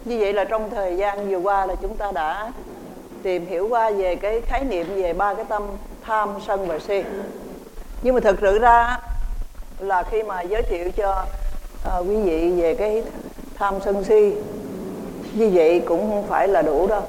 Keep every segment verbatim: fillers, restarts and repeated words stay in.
Như vậy là trong thời gian vừa qua là chúng ta đã tìm hiểu qua về cái khái niệm về ba cái tâm tham, sân và si. Nhưng mà thực sự ra là khi mà giới thiệu cho uh, quý vị về cái tham sân si, như vậy cũng không phải là đủ đâu.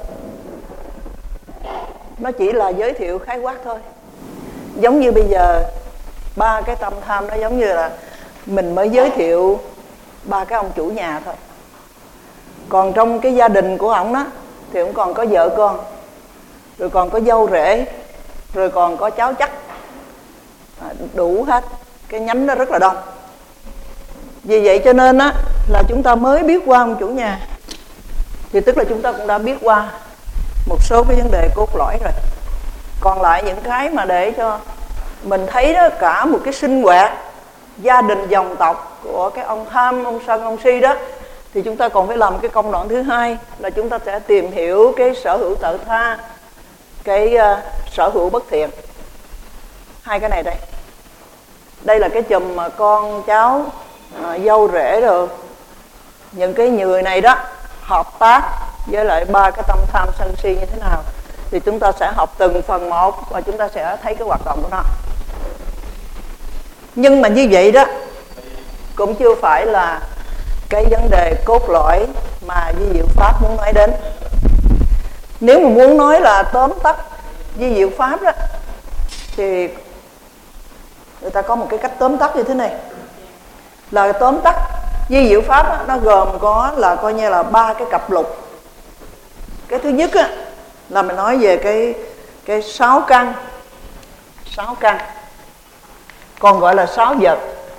Nó chỉ là giới thiệu khái quát thôi. Giống như bây giờ ba cái tâm tham nó giống như là mình mới giới thiệu ba cái ông chủ nhà thôi. Còn trong cái gia đình của ổng đó thì cũng còn có vợ con, rồi còn có dâu rể, rồi còn có cháu chắc, đủ hết. Cái nhánh nó rất là đông. Vì vậy cho nên á là chúng ta mới biết qua ông chủ nhà, thì tức là chúng ta cũng đã biết qua một số cái vấn đề cốt lõi rồi. Còn lại những cái mà để cho mình thấy đó, cả một cái sinh hoạt gia đình dòng tộc của cái ông tham, ông sân, ông si đó, thì chúng ta còn phải làm cái công đoạn thứ hai là chúng ta sẽ tìm hiểu cái sở hữu tự tha, cái uh, sở hữu bất thiện. Hai cái này đây. Đây là cái chùm mà con cháu, uh, dâu rể rồi, những cái người này đó hợp tác với lại ba cái tâm tham sân si như thế nào, thì chúng ta sẽ học từng phần một và chúng ta sẽ thấy cái hoạt động của nó. Nhưng mà như vậy đó cũng chưa phải là cái vấn đề cốt lõi mà Di Diệu Pháp muốn nói đến. Nếu mà muốn nói là tóm tắt Di Diệu Pháp đó, thì người ta có một cái cách tóm tắt như thế này. Là tóm tắt Di Diệu Pháp đó, nó gồm có là coi như là ba cái cặp lục. Cái thứ nhất á, là mình nói về cái cái sáu căn, sáu căn, còn gọi là sáu vật,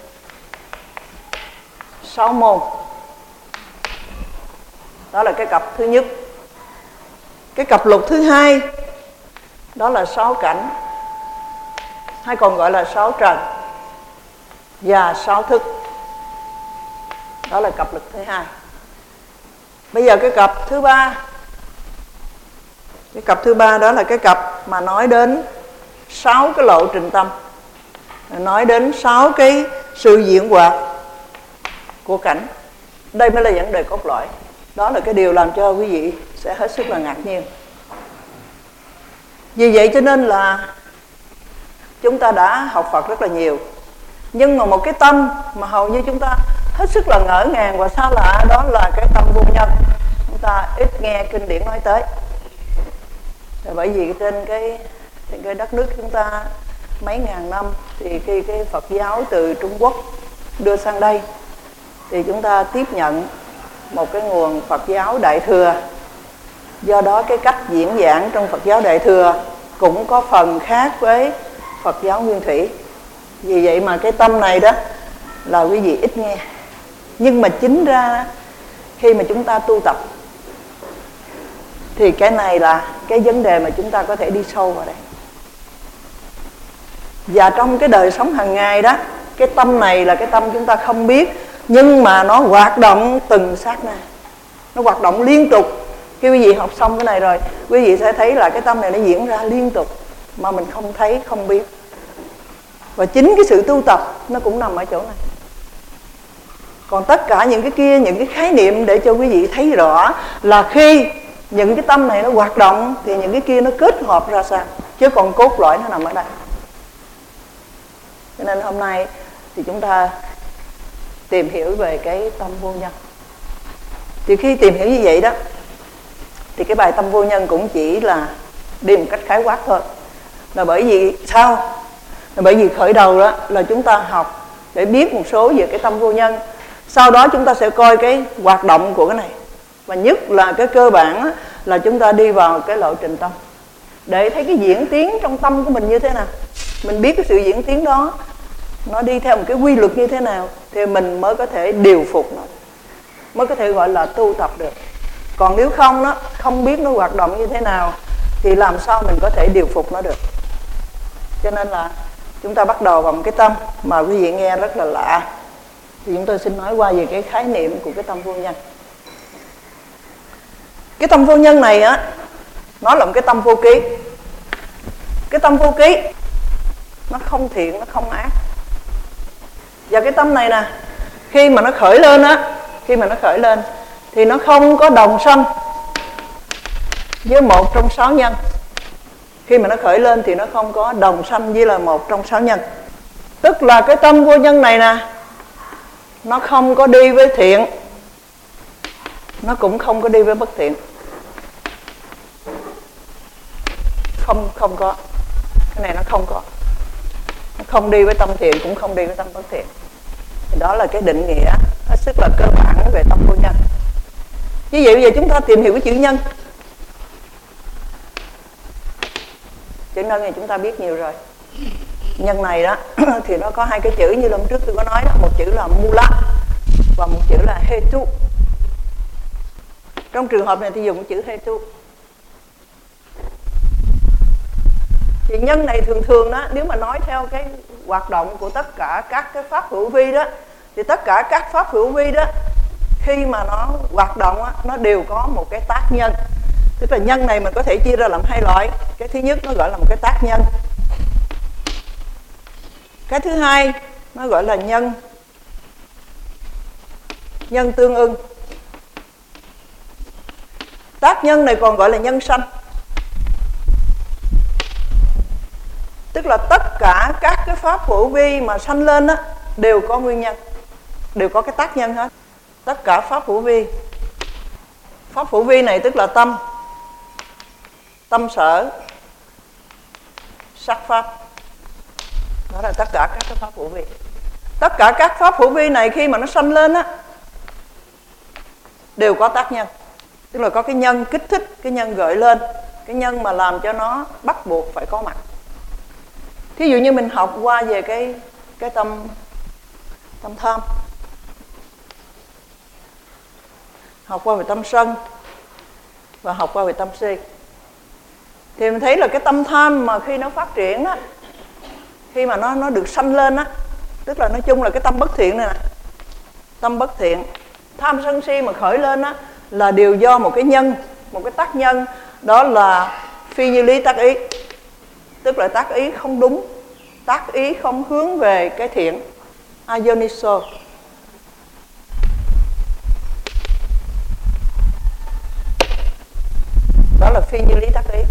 sáu môn. Đó là cái cặp thứ nhất. Cái cặp lục thứ hai đó là sáu cảnh, hay còn gọi là sáu trần và sáu thức. Đó là cặp lục thứ hai. Bây giờ cái cặp thứ ba, cái cặp thứ ba đó là cái cặp mà nói đến sáu cái lộ trình tâm, nói đến sáu cái sự diễn hoạt của cảnh. Đây mới là vấn đề cốt lõi. Đó là cái điều làm cho quý vị sẽ hết sức là ngạc nhiên. Vì vậy cho nên là chúng ta đã học Phật rất là nhiều, nhưng mà một cái tâm mà hầu như chúng ta hết sức là ngỡ ngàng và xa lạ, đó là cái tâm vô nhân. Chúng ta ít nghe kinh điển nói tới. Bởi vì trên cái, trên cái đất nước chúng ta mấy ngàn năm, thì khi cái Phật giáo từ Trung Quốc đưa sang đây, thì chúng ta tiếp nhận một cái nguồn Phật giáo Đại Thừa. Do đó cái cách diễn giảng trong Phật giáo Đại Thừa cũng có phần khác với Phật giáo Nguyên Thủy. Vì vậy mà cái tâm này đó là quý vị ít nghe. Nhưng mà chính ra khi mà chúng ta tu tập thì cái này là cái vấn đề mà chúng ta có thể đi sâu vào đây. Và trong cái đời sống hàng ngày đó, cái tâm này là cái tâm chúng ta không biết, nhưng mà nó hoạt động từng sát na, nó hoạt động liên tục. Khi quý vị học xong cái này rồi, quý vị sẽ thấy là cái tâm này nó diễn ra liên tục mà mình không thấy, không biết. Và chính cái sự tu tập nó cũng nằm ở chỗ này. Còn tất cả những cái kia, những cái khái niệm để cho quý vị thấy rõ là khi những cái tâm này nó hoạt động thì những cái kia nó kết hợp ra sao, chứ còn cốt lõi nó nằm ở đây. Cho nên hôm nay thì chúng ta tìm hiểu về cái tâm vô nhân. Thì khi tìm hiểu như vậy đó, thì cái bài tâm vô nhân cũng chỉ là đi một cách khái quát thôi. Là bởi vì sao? Là bởi vì khởi đầu đó là chúng ta học để biết một số về cái tâm vô nhân. Sau đó chúng ta sẽ coi cái hoạt động của cái này. Và nhất là cái cơ bản là chúng ta đi vào cái lộ trình tâm, để thấy cái diễn tiến trong tâm của mình như thế nào. Mình biết cái sự diễn tiến đó nó đi theo một cái quy luật như thế nào, thì mình mới có thể điều phục nó, mới có thể gọi là tu tập được. Còn nếu không nó không biết nó hoạt động như thế nào thì làm sao mình có thể điều phục nó được. Cho nên là chúng ta bắt đầu bằng cái tâm mà quý vị nghe rất là lạ. Thì chúng tôi xin nói qua về cái khái niệm của cái tâm vô nhân. Cái tâm vô nhân này á, nó là một cái tâm vô ký. Cái tâm vô ký nó không thiện, nó không ác. Và cái tâm này nè, khi mà nó khởi lên á, khi mà nó khởi lên thì nó không có đồng sanh với một trong sáu nhân. Khi mà nó khởi lên thì nó không có đồng sanh với là một trong sáu nhân. Tức là cái tâm vô nhân này nè, nó không có đi với thiện, nó cũng không có đi với bất thiện. Không, không có. Cái này nó không có. Nó không đi với tâm thiện, cũng không đi với tâm bất thiện. Thì đó là cái định nghĩa hết sức là cơ bản về tâm vô nhân. Như vậy bây giờ chúng ta tìm hiểu cái chữ nhân. Chữ nhân thì chúng ta biết nhiều rồi. Nhân này đó thì nó có hai cái chữ như lần trước tôi có nói đó. Một chữ là mula và một chữ là hetu. Trong trường hợp này thì dùng chữ hetu. Thì nhân này thường thường đó, nếu mà nói theo cái hoạt động của tất cả các cái pháp hữu vi đó, thì tất cả các pháp hữu vi đó, khi mà nó hoạt động á, nó đều có một cái tác nhân. Tức là nhân này mình có thể chia ra làm hai loại. Cái thứ nhất nó gọi là một cái tác nhân. Cái thứ hai nó gọi là nhân nhân tương ưng. Tác nhân này còn gọi là nhân sanh. Tức là tất cả các cái pháp hữu vi mà sanh lên á, đều có nguyên nhân, đều có cái tác nhân hết. Tất cả pháp hữu vi. Pháp hữu vi này tức là tâm, tâm sở, sắc pháp. Đó là tất cả các cái pháp hữu vi. Tất cả các pháp hữu vi này khi mà nó sanh lên á, đều có tác nhân. Tức là có cái nhân kích thích, cái nhân gợi lên, cái nhân mà làm cho nó bắt buộc phải có mặt. Thí dụ như mình học qua về cái cái tâm tâm tham, học qua về tâm sân và học qua về tâm si, thì mình thấy là cái tâm tham mà khi nó phát triển á, khi mà nó nó được sanh lên á, tức là nói chung là cái tâm bất thiện này nè, tâm bất thiện, tham sân si mà khởi lên á, là đều do một cái nhân, một cái tác nhân, đó là phi như lý tác ý. Tức là tác ý không đúng, tác ý không hướng về cái thiện, ayoniso. Đó là phi như lý tác ý.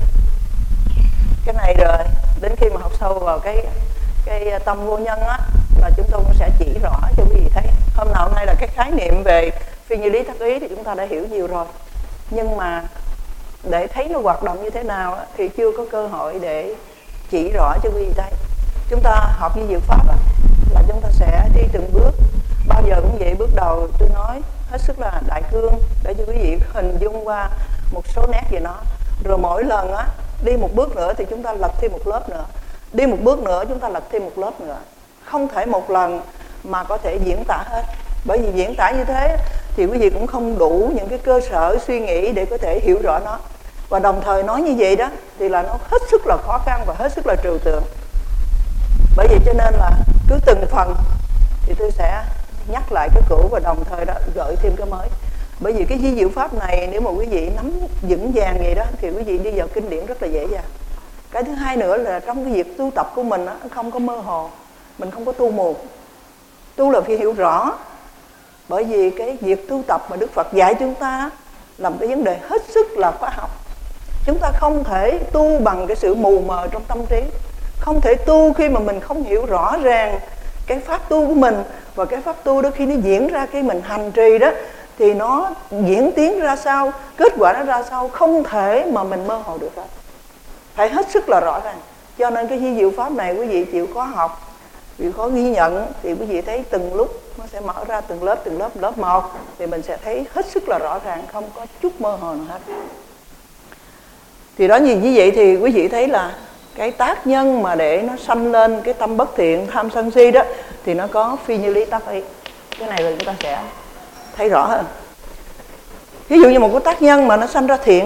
Cái này rồi đến khi mà học sâu vào cái cái tâm vô nhân á, là chúng tôi cũng sẽ chỉ rõ cho quý vị thấy. Hôm nào hôm nay là cái khái niệm về phi như lý tác ý thì chúng ta đã hiểu nhiều rồi, nhưng mà để thấy nó hoạt động như thế nào á, thì chưa có cơ hội để chỉ rõ cho quý vị thấy. Chúng ta học như diệu pháp á, là chúng ta sẽ đi từng bước. Bao giờ cũng vậy, bước đầu tôi nói hết sức là đại cương để cho quý vị hình dung qua một số nét về nó. Rồi mỗi lần á, đi một bước nữa thì chúng ta lật thêm một lớp nữa, đi một bước nữa chúng ta lật thêm một lớp nữa. Không thể một lần mà có thể diễn tả hết. Bởi vì diễn tả như thế thì quý vị cũng không đủ những cái cơ sở suy nghĩ để có thể hiểu rõ nó. Và đồng thời nói như vậy đó thì là nó hết sức là khó khăn và hết sức là trừu tượng. Bởi vậy cho nên là cứ từng phần thì tôi sẽ nhắc lại cái cũ và đồng thời đó gợi thêm cái mới. Bởi vì cái di diệu pháp này nếu mà quý vị nắm vững vàng vậy đó thì quý vị đi vào kinh điển rất là dễ dàng. Cái thứ hai nữa là trong cái việc tu tập của mình đó, không có mơ hồ, mình không có tu mù. Tu là phải hiểu rõ. Bởi vì cái việc tu tập mà Đức Phật dạy chúng ta là một cái vấn đề hết sức là khoa học. Chúng ta không thể tu bằng cái sự mù mờ trong tâm trí, không thể tu khi mà mình không hiểu rõ ràng cái pháp tu của mình. Và cái pháp tu đó khi nó diễn ra, khi mình hành trì đó, thì nó diễn tiến ra sao, kết quả nó ra sao, không thể mà mình mơ hồ được hết. Phải hết sức là rõ ràng. Cho nên cái di diệu pháp này quý vị chịu khó học, quý vị khó ghi nhận, thì quý vị thấy từng lúc nó sẽ mở ra từng lớp, từng lớp, lớp một, thì mình sẽ thấy hết sức là rõ ràng, không có chút mơ hồ nào hết. Thì đó, nhìn như vậy thì quý vị thấy là cái tác nhân mà để nó sanh lên cái tâm bất thiện, tham sân si đó, thì nó có phi như lý tác ý. Cái này là chúng ta sẽ thấy rõ hơn. Ví dụ như một cái tác nhân mà nó sanh ra thiện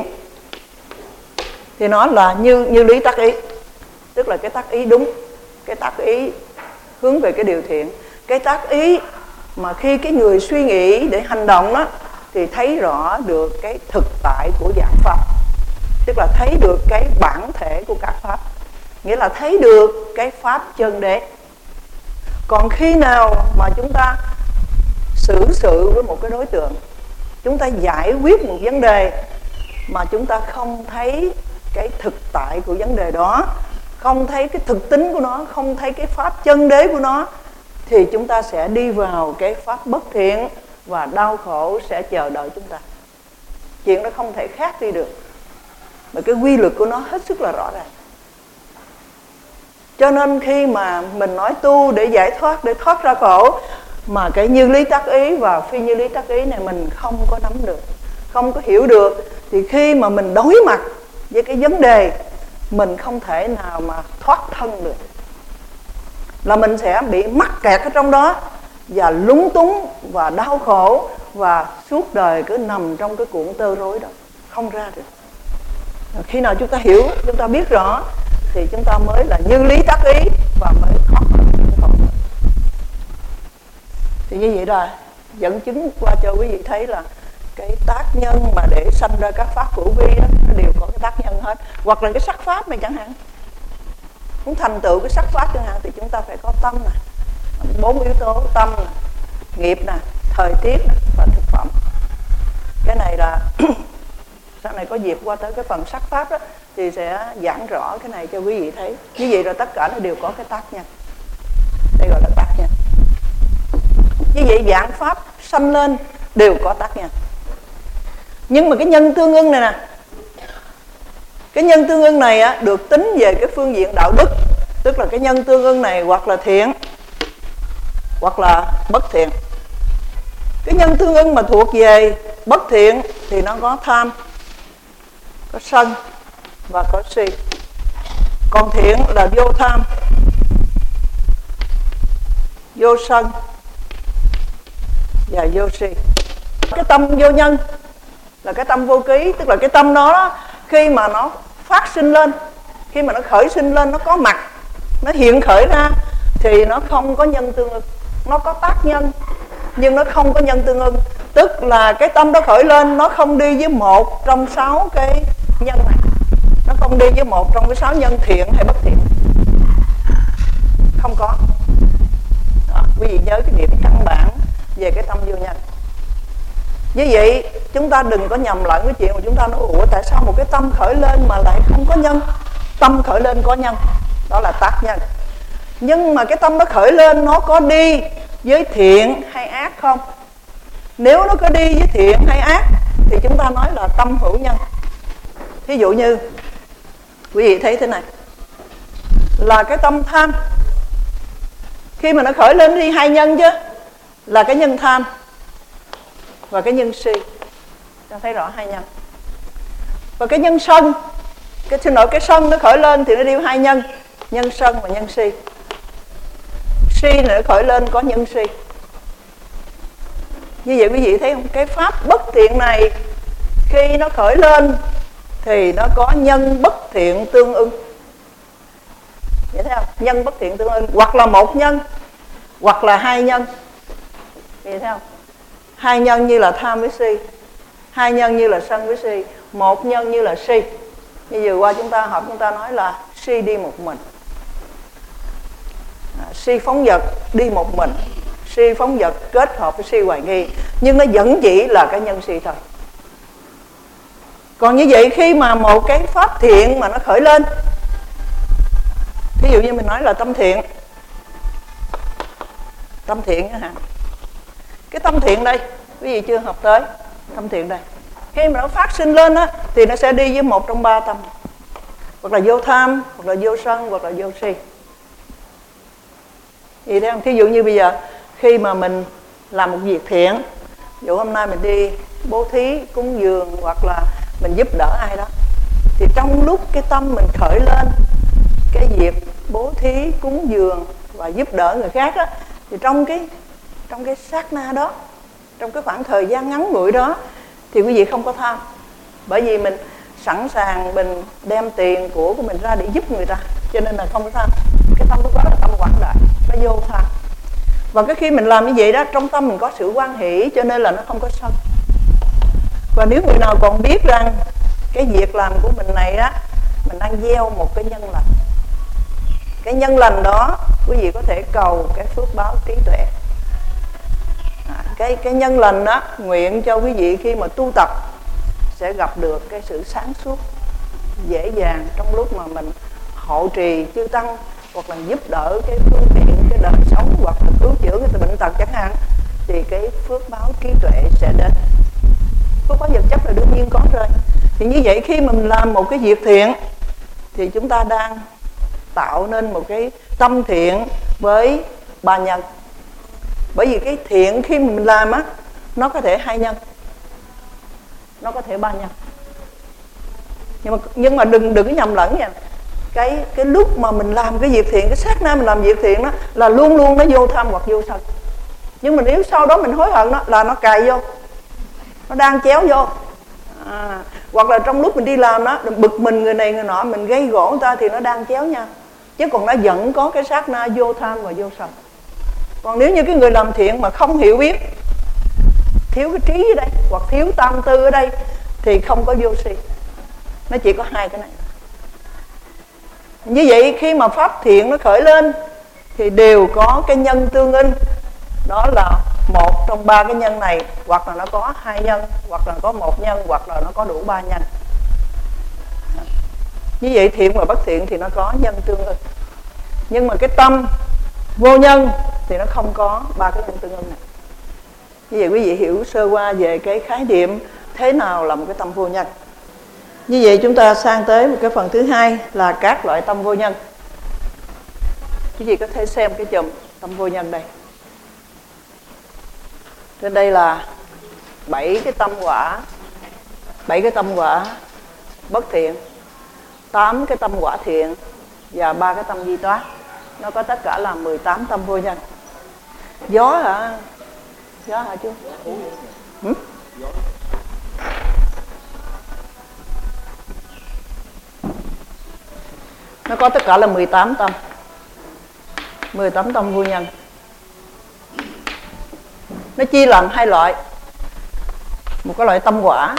thì nó là như như lý tác ý. Tức là cái tác ý đúng, cái tác ý hướng về cái điều thiện, cái tác ý mà khi cái người suy nghĩ để hành động đó thì thấy rõ được cái thực tại của dạng pháp. Tức là thấy được cái bản thể của các pháp, nghĩa là thấy được cái pháp chân đế. Còn khi nào mà chúng ta xử sự với một cái đối tượng, chúng ta giải quyết một vấn đề mà chúng ta không thấy cái thực tại của vấn đề đó, không thấy cái thực tính của nó, không thấy cái pháp chân đế của nó, thì chúng ta sẽ đi vào cái pháp bất thiện và đau khổ sẽ chờ đợi chúng ta. Chuyện đó không thể khác đi được, mà cái quy luật của nó hết sức là rõ ràng. Cho nên khi mà mình nói tu để giải thoát, để thoát ra khổ, mà cái như lý tác ý và phi như lý tác ý này mình không có nắm được, không có hiểu được, thì khi mà mình đối mặt với cái vấn đề, mình không thể nào mà thoát thân được, là mình sẽ bị mắc kẹt ở trong đó và lúng túng và đau khổ, và suốt đời cứ nằm trong cái cuộn tơ rối đó, không ra được. Khi nào chúng ta hiểu, chúng ta biết rõ, thì chúng ta mới là như lý tác ý và mới thoát khỏi cái khổ. Thì như vậy là dẫn chứng qua cho quý vị thấy là cái tác nhân mà để sanh ra các pháp hữu vi đó, nó đều có cái tác nhân hết. Hoặc là cái sắc pháp này chẳng hạn, muốn thành tựu cái sắc pháp chẳng hạn, thì chúng ta phải có tâm nè, bốn yếu tố: tâm nè, nghiệp nè, thời tiết nè, và thực phẩm. Cái này là sau này có dịp qua tới cái phần sắc pháp đó thì sẽ giảng rõ cái này cho quý vị thấy. Như vậy rồi tất cả nó đều có cái tác nhân, đây gọi là tác nhân. Như vậy dạng pháp sanh lên đều có tác nhân. Nhưng mà cái nhân tương ưng này nè, cái nhân tương ưng này á, được tính về cái phương diện đạo đức, tức là cái nhân tương ưng này hoặc là thiện hoặc là bất thiện. Cái nhân tương ưng mà thuộc về bất thiện thì nó có tham, có sân và có si. Còn thiện là vô tham, vô sân và vô si. Cái tâm vô nhân là cái tâm vô ký, tức là cái tâm đó, đó khi mà nó phát sinh lên, khi mà nó khởi sinh lên, nó có mặt, nó hiện khởi ra, thì nó không có nhân tương ưng. Nó có tác nhân nhưng nó không có nhân tương ưng. Tức là cái tâm đó khởi lên, nó không đi với một trong sáu cái nhân này, nó không đi với một trong cái sáu nhân thiện hay bất thiện, không có. Đó, quý vị nhớ cái điểm căn bản về cái tâm vô nhân. Như vậy chúng ta đừng có nhầm lẫn cái chuyện mà chúng ta nói ủa tại sao một cái tâm khởi lên mà lại không có nhân. Tâm khởi lên có nhân, đó là tác nhân. Nhưng mà cái tâm nó khởi lên, nó có đi với thiện hay ác không? Nếu nó có đi với thiện hay ác thì chúng ta nói là tâm hữu nhân. Thí dụ như quý vị thấy thế này, là cái tâm tham, khi mà nó khởi lên nó đi hai nhân chứ, là cái nhân tham và cái nhân si. Ta thấy rõ hai nhân. Và cái nhân sân, cái xin lỗi cái sân nó khởi lên thì nó đi hai nhân, nhân sân và nhân si. Si này nó khởi lên có nhân si. Như vậy quý vị thấy không? Cái pháp bất thiện này khi nó khởi lên thì nó có nhân bất thiện tương ưng. Vậy thấy không? Nhân bất thiện tương ưng, hoặc là một nhân hoặc là hai nhân. Vậy thấy không? Hai nhân như là tham với si, hai nhân như là sân với si, một nhân như là si. Như vừa qua chúng ta học, chúng ta nói là si đi một mình, à, si phóng dật đi một mình, si phóng dật kết hợp với si hoài nghi, nhưng nó vẫn chỉ là cái nhân si thôi. Còn như vậy khi mà một cái pháp thiện mà nó khởi lên, ví dụ như mình nói là tâm thiện, tâm thiện hả? Cái tâm thiện đây, quý vị chưa học tới tâm thiện đây. Khi mà nó phát sinh lên á, thì nó sẽ đi với một trong ba tâm, hoặc là vô tham, hoặc là vô sân, hoặc là vô si. Vậy thấy không? Thí dụ như bây giờ khi mà mình làm một việc thiện, ví dụ hôm nay mình đi bố thí, cúng dường, hoặc là mình giúp đỡ ai đó, thì trong lúc cái tâm mình khởi lên cái việc bố thí, cúng dường và giúp đỡ người khác á, thì trong cái trong cái sát na đó, trong cái khoảng thời gian ngắn ngủi đó, thì quý vị không có tham. Bởi vì mình sẵn sàng mình đem tiền của của mình ra để giúp người ta, cho nên là không có tham. Cái tâm lúc đó là tâm quảng đại, nó vô tham. Và cái khi mình làm như vậy đó, trong tâm mình có sự hoan hỷ, cho nên là nó không có sân. Và nếu người nào còn biết rằng cái việc làm của mình này á, mình đang gieo một cái nhân lành, cái nhân lành đó quý vị có thể cầu cái phước báo trí tuệ. À, cái cái nhân lành đó, nguyện cho quý vị khi mà tu tập sẽ gặp được cái sự sáng suốt dễ dàng trong lúc mà mình hộ trì chư tăng, hoặc là giúp đỡ cái phương tiện cái đời sống, hoặc là cứu chữa cái bệnh tật chẳng hạn, thì cái phước báo trí tuệ sẽ đến. Phước báo vật chất là đương nhiên có rồi. Thì như vậy khi mà mình làm một cái việc thiện thì chúng ta đang tạo nên một cái tâm thiện với ba nhân. Bởi vì cái thiện khi mình làm á, nó có thể hai nhân, nó có thể ba nhân. Nhưng mà nhưng mà đừng đừng có nhầm lẫn nha. Cái cái lúc mà mình làm cái việc thiện, cái sát na mình làm việc thiện đó là luôn luôn nó vô tham hoặc vô sân. Nhưng mà nếu sau đó mình hối hận đó là nó cài vô, nó đang chéo vô. À, hoặc là trong lúc mình đi làm đó, bực mình người này người nọ, mình gây gỗ người ta thì nó đang chéo nhau. Chứ còn nó vẫn có cái sát na vô tham và vô sân. Còn nếu như cái người làm thiện mà không hiểu biết, thiếu cái trí ở đây, hoặc thiếu tam tư ở đây, thì không có vô si. Nó chỉ có hai cái này. Như vậy khi mà pháp thiện nó khởi lên thì đều có cái nhân tương ưng. Đó là một trong ba cái nhân này, hoặc là nó có hai nhân, hoặc là có một nhân, hoặc là nó có đủ ba nhân. Như vậy thiện và bất thiện thì nó có nhân tương ưng. Nhưng mà cái tâm vô nhân thì nó không có ba cái nhân tương ưng này. Như vậy quý vị hiểu sơ qua về cái khái niệm thế nào là một cái tâm vô nhân. Như vậy chúng ta sang tới một cái phần thứ hai là các loại tâm vô nhân. Quý vị có thể xem cái chùm tâm vô nhân đây. Trên đây là bảy cái tâm quả, bảy cái tâm quả bất thiện, tám cái tâm quả thiện và ba cái tâm di toát. Nó có tất cả là mười tám tâm vô nhân. Gió hả? Gió hả chú? Ừ? Nó có tất cả là mười tám tâm, mười tám tâm vô nhân. Nó chia làm hai loại. Một cái loại tâm quả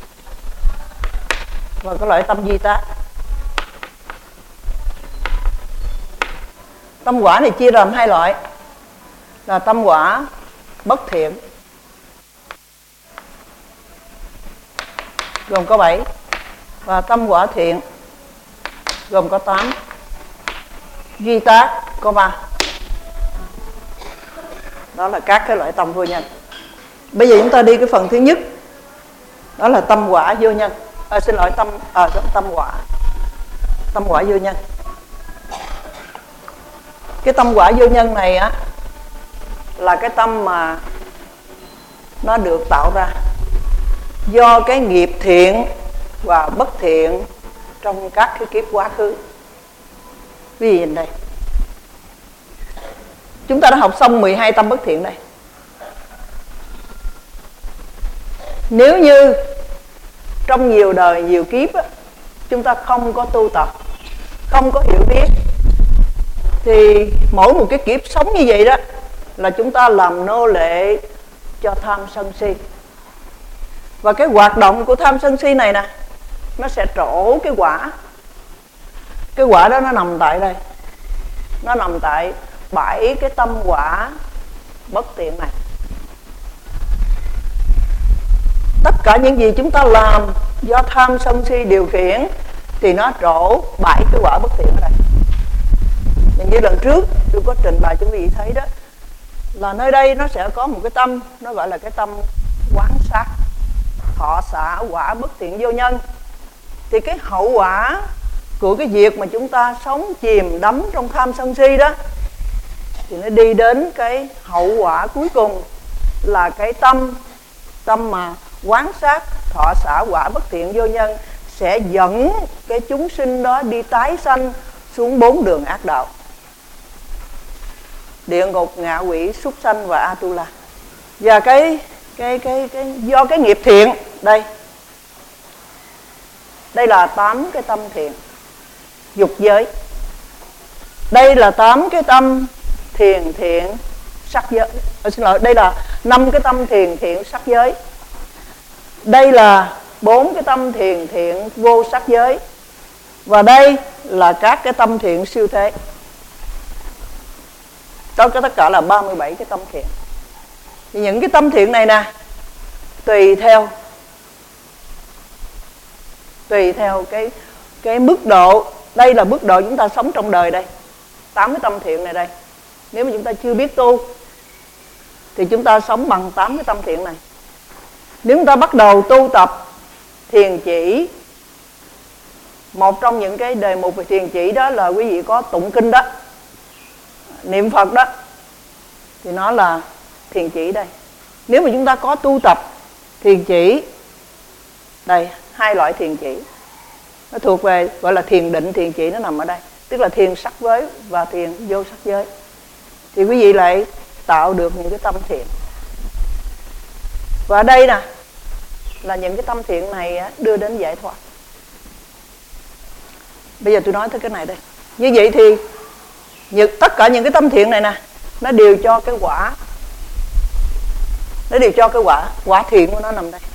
và cái loại tâm di tác. Tâm quả này chia làm hai loại là tâm quả bất thiện, gồm có bảy, và tâm quả thiện gồm có tám, duy tác có ba. Đó là các cái loại tâm vô nhân. Bây giờ chúng ta đi cái phần thứ nhất, đó là tâm quả vô nhân. À, xin lỗi tâm à, tâm quả tâm quả vô nhân. Cái tâm quả vô nhân này á là cái tâm mà nó được tạo ra do cái nghiệp thiện và bất thiện trong các cái kiếp quá khứ. Quý vị nhìn đây, chúng ta đã học xong mười hai tâm bất thiện đây. Nếu như trong nhiều đời nhiều kiếp á, chúng ta không có tu tập, không có hiểu biết, thì mỗi một cái kiếp sống như vậy đó là chúng ta làm nô lệ cho tham sân si. Và cái hoạt động của tham sân si này nè, nó sẽ trổ cái quả. Cái quả đó nó nằm tại đây, nó nằm tại bảy cái tâm quả bất thiện này. Tất cả những gì chúng ta làm do tham sân si điều khiển thì nó trổ bảy cái quả bất thiện ở đây. Như lần trước tôi có trình bày cho quý vị thấy đó, là nơi đây nó sẽ có một cái tâm, nó gọi là cái tâm quán sát, thọ xả quả bất thiện vô nhân. Thì cái hậu quả của cái việc mà chúng ta sống chìm đắm trong tham sân si đó, thì nó đi đến cái hậu quả cuối cùng là cái tâm tâm mà quán sát thọ xả quả bất thiện vô nhân sẽ dẫn cái chúng sinh đó đi tái sanh xuống bốn đường ác đạo: địa ngục, ngạ quỷ, súc sanh và Atula. Và cái cái cái cái do cái nghiệp thiện đây, đây là tám cái tâm thiện dục giới. Đây là tám cái tâm thiền thiện sắc giới. À, xin lỗi, đây là năm cái tâm thiền thiện sắc giới. Đây là bốn cái tâm thiền thiện vô sắc giới. Và đây là các cái tâm thiện siêu thế. Đó, tất cả là ba mươi bảy cái tâm thiện. Thì những cái tâm thiện này nè, tùy theo tùy theo cái cái mức độ, đây là mức độ chúng ta sống trong đời đây, tám cái tâm thiện này đây. Nếu mà chúng ta chưa biết tu thì chúng ta sống bằng tám cái tâm thiện này. Nếu chúng ta bắt đầu tu tập thiền chỉ, một trong những cái đề mục về thiền chỉ đó là quý vị có tụng kinh đó, niệm Phật đó, thì nó là thiền chỉ đây. Nếu mà chúng ta có tu tập thiền chỉ, đây, hai loại thiền chỉ, nó thuộc về gọi là thiền định, thiền chỉ nó nằm ở đây, tức là thiền sắc giới và thiền vô sắc giới. Thì quý vị lại tạo được những cái tâm thiện. Và đây nè, là những cái tâm thiện này đưa đến giải thoát. Bây giờ tôi nói tới cái này đây. Như vậy thì tất cả những cái tâm thiện này nè, nó đều cho cái quả, nó đều cho cái quả, quả thiện của nó nằm đây.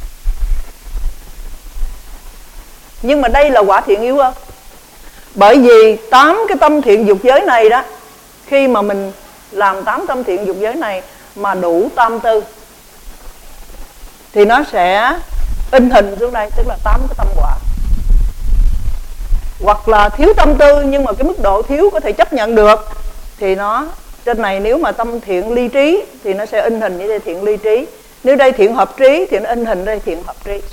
Nhưng mà đây là quả thiện yếu hơn. Bởi vì tám cái tâm thiện dục giới này đó, khi mà mình làm tám tâm thiện dục giới này mà đủ tam tư thì nó sẽ in hình xuống đây, tức là tám cái tâm quả. Hoặc là thiếu tâm tư nhưng mà cái mức độ thiếu có thể chấp nhận được, thì nó trên này nếu mà tâm thiện ly trí thì nó sẽ in hình như đây thiện ly trí. Nếu đây thiện hợp trí thì nó in hình đây thiện hợp trí.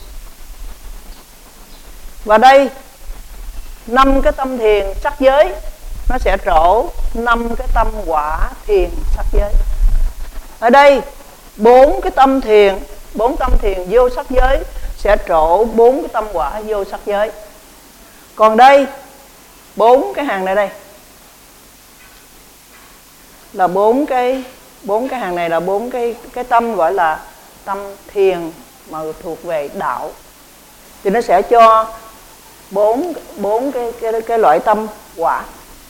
Và đây năm cái tâm thiền sắc giới nó sẽ trổ năm cái tâm quả thiền sắc giới. Ở đây bốn cái tâm thiền, bốn tâm thiền vô sắc giới sẽ trổ bốn cái tâm quả vô sắc giới. Còn đây bốn cái hàng này đây là bốn cái bốn cái hàng này là bốn cái cái tâm gọi là tâm thiền mà thuộc về đạo, thì nó sẽ cho bốn bốn cái cái cái loại tâm quả,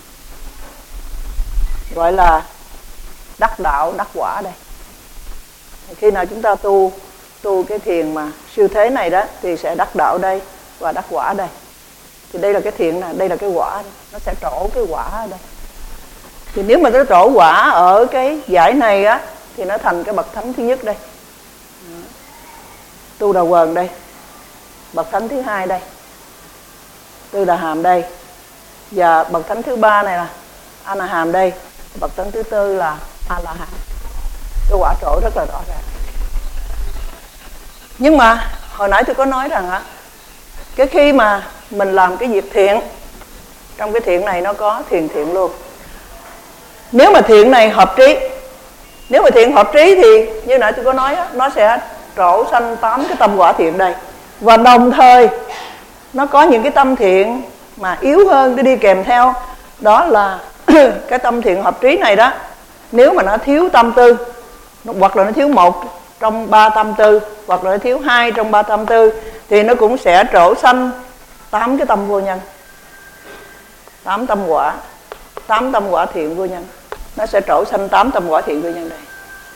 gọi là đắc đạo đắc quả đây. Khi nào chúng ta tu tu cái thiền mà siêu thế này đó thì sẽ đắc đạo đây và đắc quả đây. Thì đây là cái thiền nè, đây là cái quả, nó sẽ trổ cái quả ở đây. Thì nếu mà nó trổ quả ở cái giải này á thì nó thành cái bậc thánh thứ nhất đây, Tu Đà Quần đây, bậc thánh thứ hai đây, Tư Đà Hàm đây, và bậc thánh thứ ba này là A Na Hàm đây, bậc thánh thứ tư là A La Hàm. Cái quả trổ rất là rõ ràng. Nhưng mà hồi nãy tôi có nói rằng á, cái khi mà mình làm cái việc thiện, trong cái thiện này nó có thiền thiện luôn. Nếu mà thiện này hợp trí, nếu mà thiện hợp trí thì như nãy tôi có nói á, nó sẽ trổ sanh tám cái tâm quả thiện đây. Và đồng thời nó có những cái tâm thiện mà yếu hơn để đi kèm theo, đó là cái tâm thiện hợp trí này đó. Nếu mà nó thiếu tâm tư, hoặc là nó thiếu một trong ba tâm tư, hoặc là nó thiếu hai trong ba tâm tư, thì nó cũng sẽ trổ sanh tám cái tâm vô nhân, tám tâm quả, tám tâm quả thiện vô nhân. Nó sẽ trổ sanh tám tâm quả thiện vô nhân đây.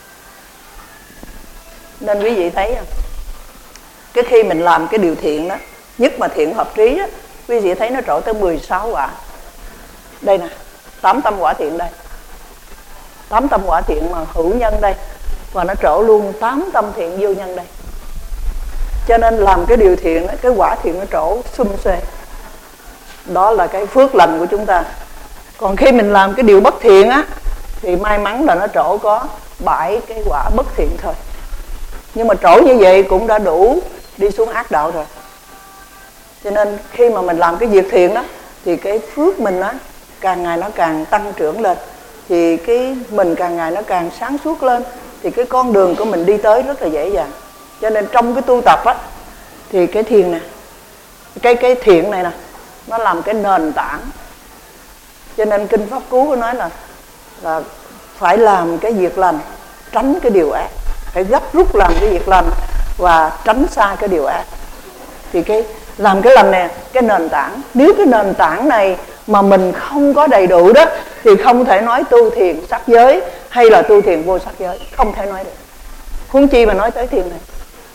Nên quý vị thấy không? Cái khi mình làm cái điều thiện đó, nhất mà thiện hợp trí á, quý vị thấy nó trổ tới mười sáu quả. Đây nè, tám tâm quả thiện đây, tám tâm quả thiện mà hữu nhân đây, và nó trổ luôn tám tâm thiện vô nhân đây. Cho nên làm cái điều thiện đó, cái quả thiện nó trổ sum xuê. Đó là cái phước lành của chúng ta. Còn khi mình làm cái điều bất thiện á, thì may mắn là nó trổ có bảy cái quả bất thiện thôi. Nhưng mà trổ như vậy cũng đã đủ đi xuống ác đạo rồi. Cho nên khi mà mình làm cái việc thiện đó, thì cái phước mình á, càng ngày nó càng tăng trưởng lên, thì cái mình càng ngày nó càng sáng suốt lên, thì cái con đường của mình đi tới rất là dễ dàng. Cho nên trong cái tu tập á, thì cái thiền nè, cái cái thiện này nè, nó làm cái nền tảng. Cho nên kinh Pháp Cú có nói là là phải làm cái việc lành, tránh cái điều ác, phải gấp rút làm cái việc lành và tránh xa cái điều ác. Thì cái làm cái lành này, cái nền tảng, nếu cái nền tảng này mà mình không có đầy đủ đó, thì không thể nói tu thiền sắc giới hay là tu thiền vô sắc giới, không thể nói được. Huống chi mà nói tới thiền này.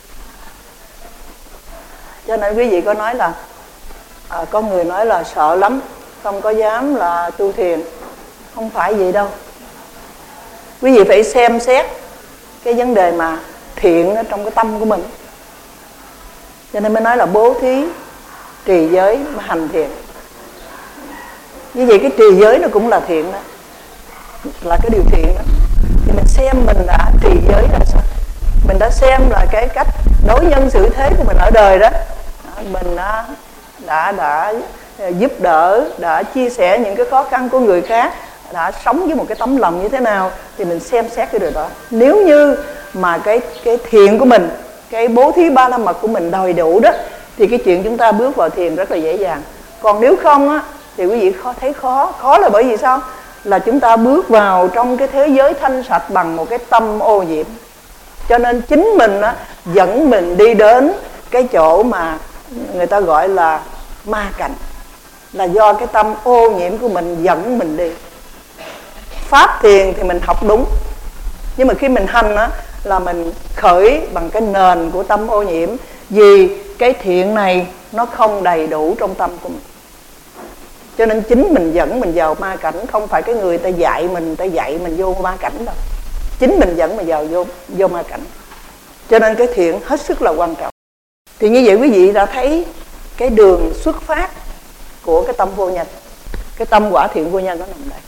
Cho nên quý vị có nói là à, có người nói là sợ lắm, không có dám là tu thiền. Không phải vậy đâu. Quý vị phải xem xét cái vấn đề mà thiện ở trong cái tâm của mình. Cho nên mới nói là bố thí, trì giới, mà hành thiện. Như vậy cái trì giới nó cũng là thiện đó, là cái điều thiện đó. Thì mình xem mình đã trì giới là sao? Mình đã xem là cái cách đối nhân xử thế của mình ở đời đó. Mình đã, đã, đã giúp đỡ, đã chia sẻ những cái khó khăn của người khác, đã sống với một cái tấm lòng như thế nào, thì mình xem xét cái điều đó. Nếu như mà cái, cái thiện của mình, cái bố thí ba la mật của mình đầy đủ đó, thì cái chuyện chúng ta bước vào thiền rất là dễ dàng. Còn nếu không á, thì quý vị khó, thấy khó. Khó là bởi vì sao? Là chúng ta bước vào trong cái thế giới thanh sạch bằng một cái tâm ô nhiễm. Cho nên chính mình á, dẫn mình đi đến cái chỗ mà người ta gọi là ma cảnh, là do cái tâm ô nhiễm của mình dẫn mình đi. Pháp thiền thì mình học đúng, nhưng mà khi mình hành á, là mình khởi bằng cái nền của tâm ô nhiễm. Vì cái thiện này nó không đầy đủ trong tâm của mình, cho nên chính mình dẫn mình vào ma cảnh. Không phải cái người ta dạy mình, người ta dạy mình vô ma cảnh đâu, chính mình dẫn mình vào vô, vô ma cảnh. Cho nên cái thiện hết sức là quan trọng. Thì như vậy quý vị đã thấy cái đường xuất phát của cái tâm vô nhân, cái tâm quả thiện vô nhân nó nằm đây.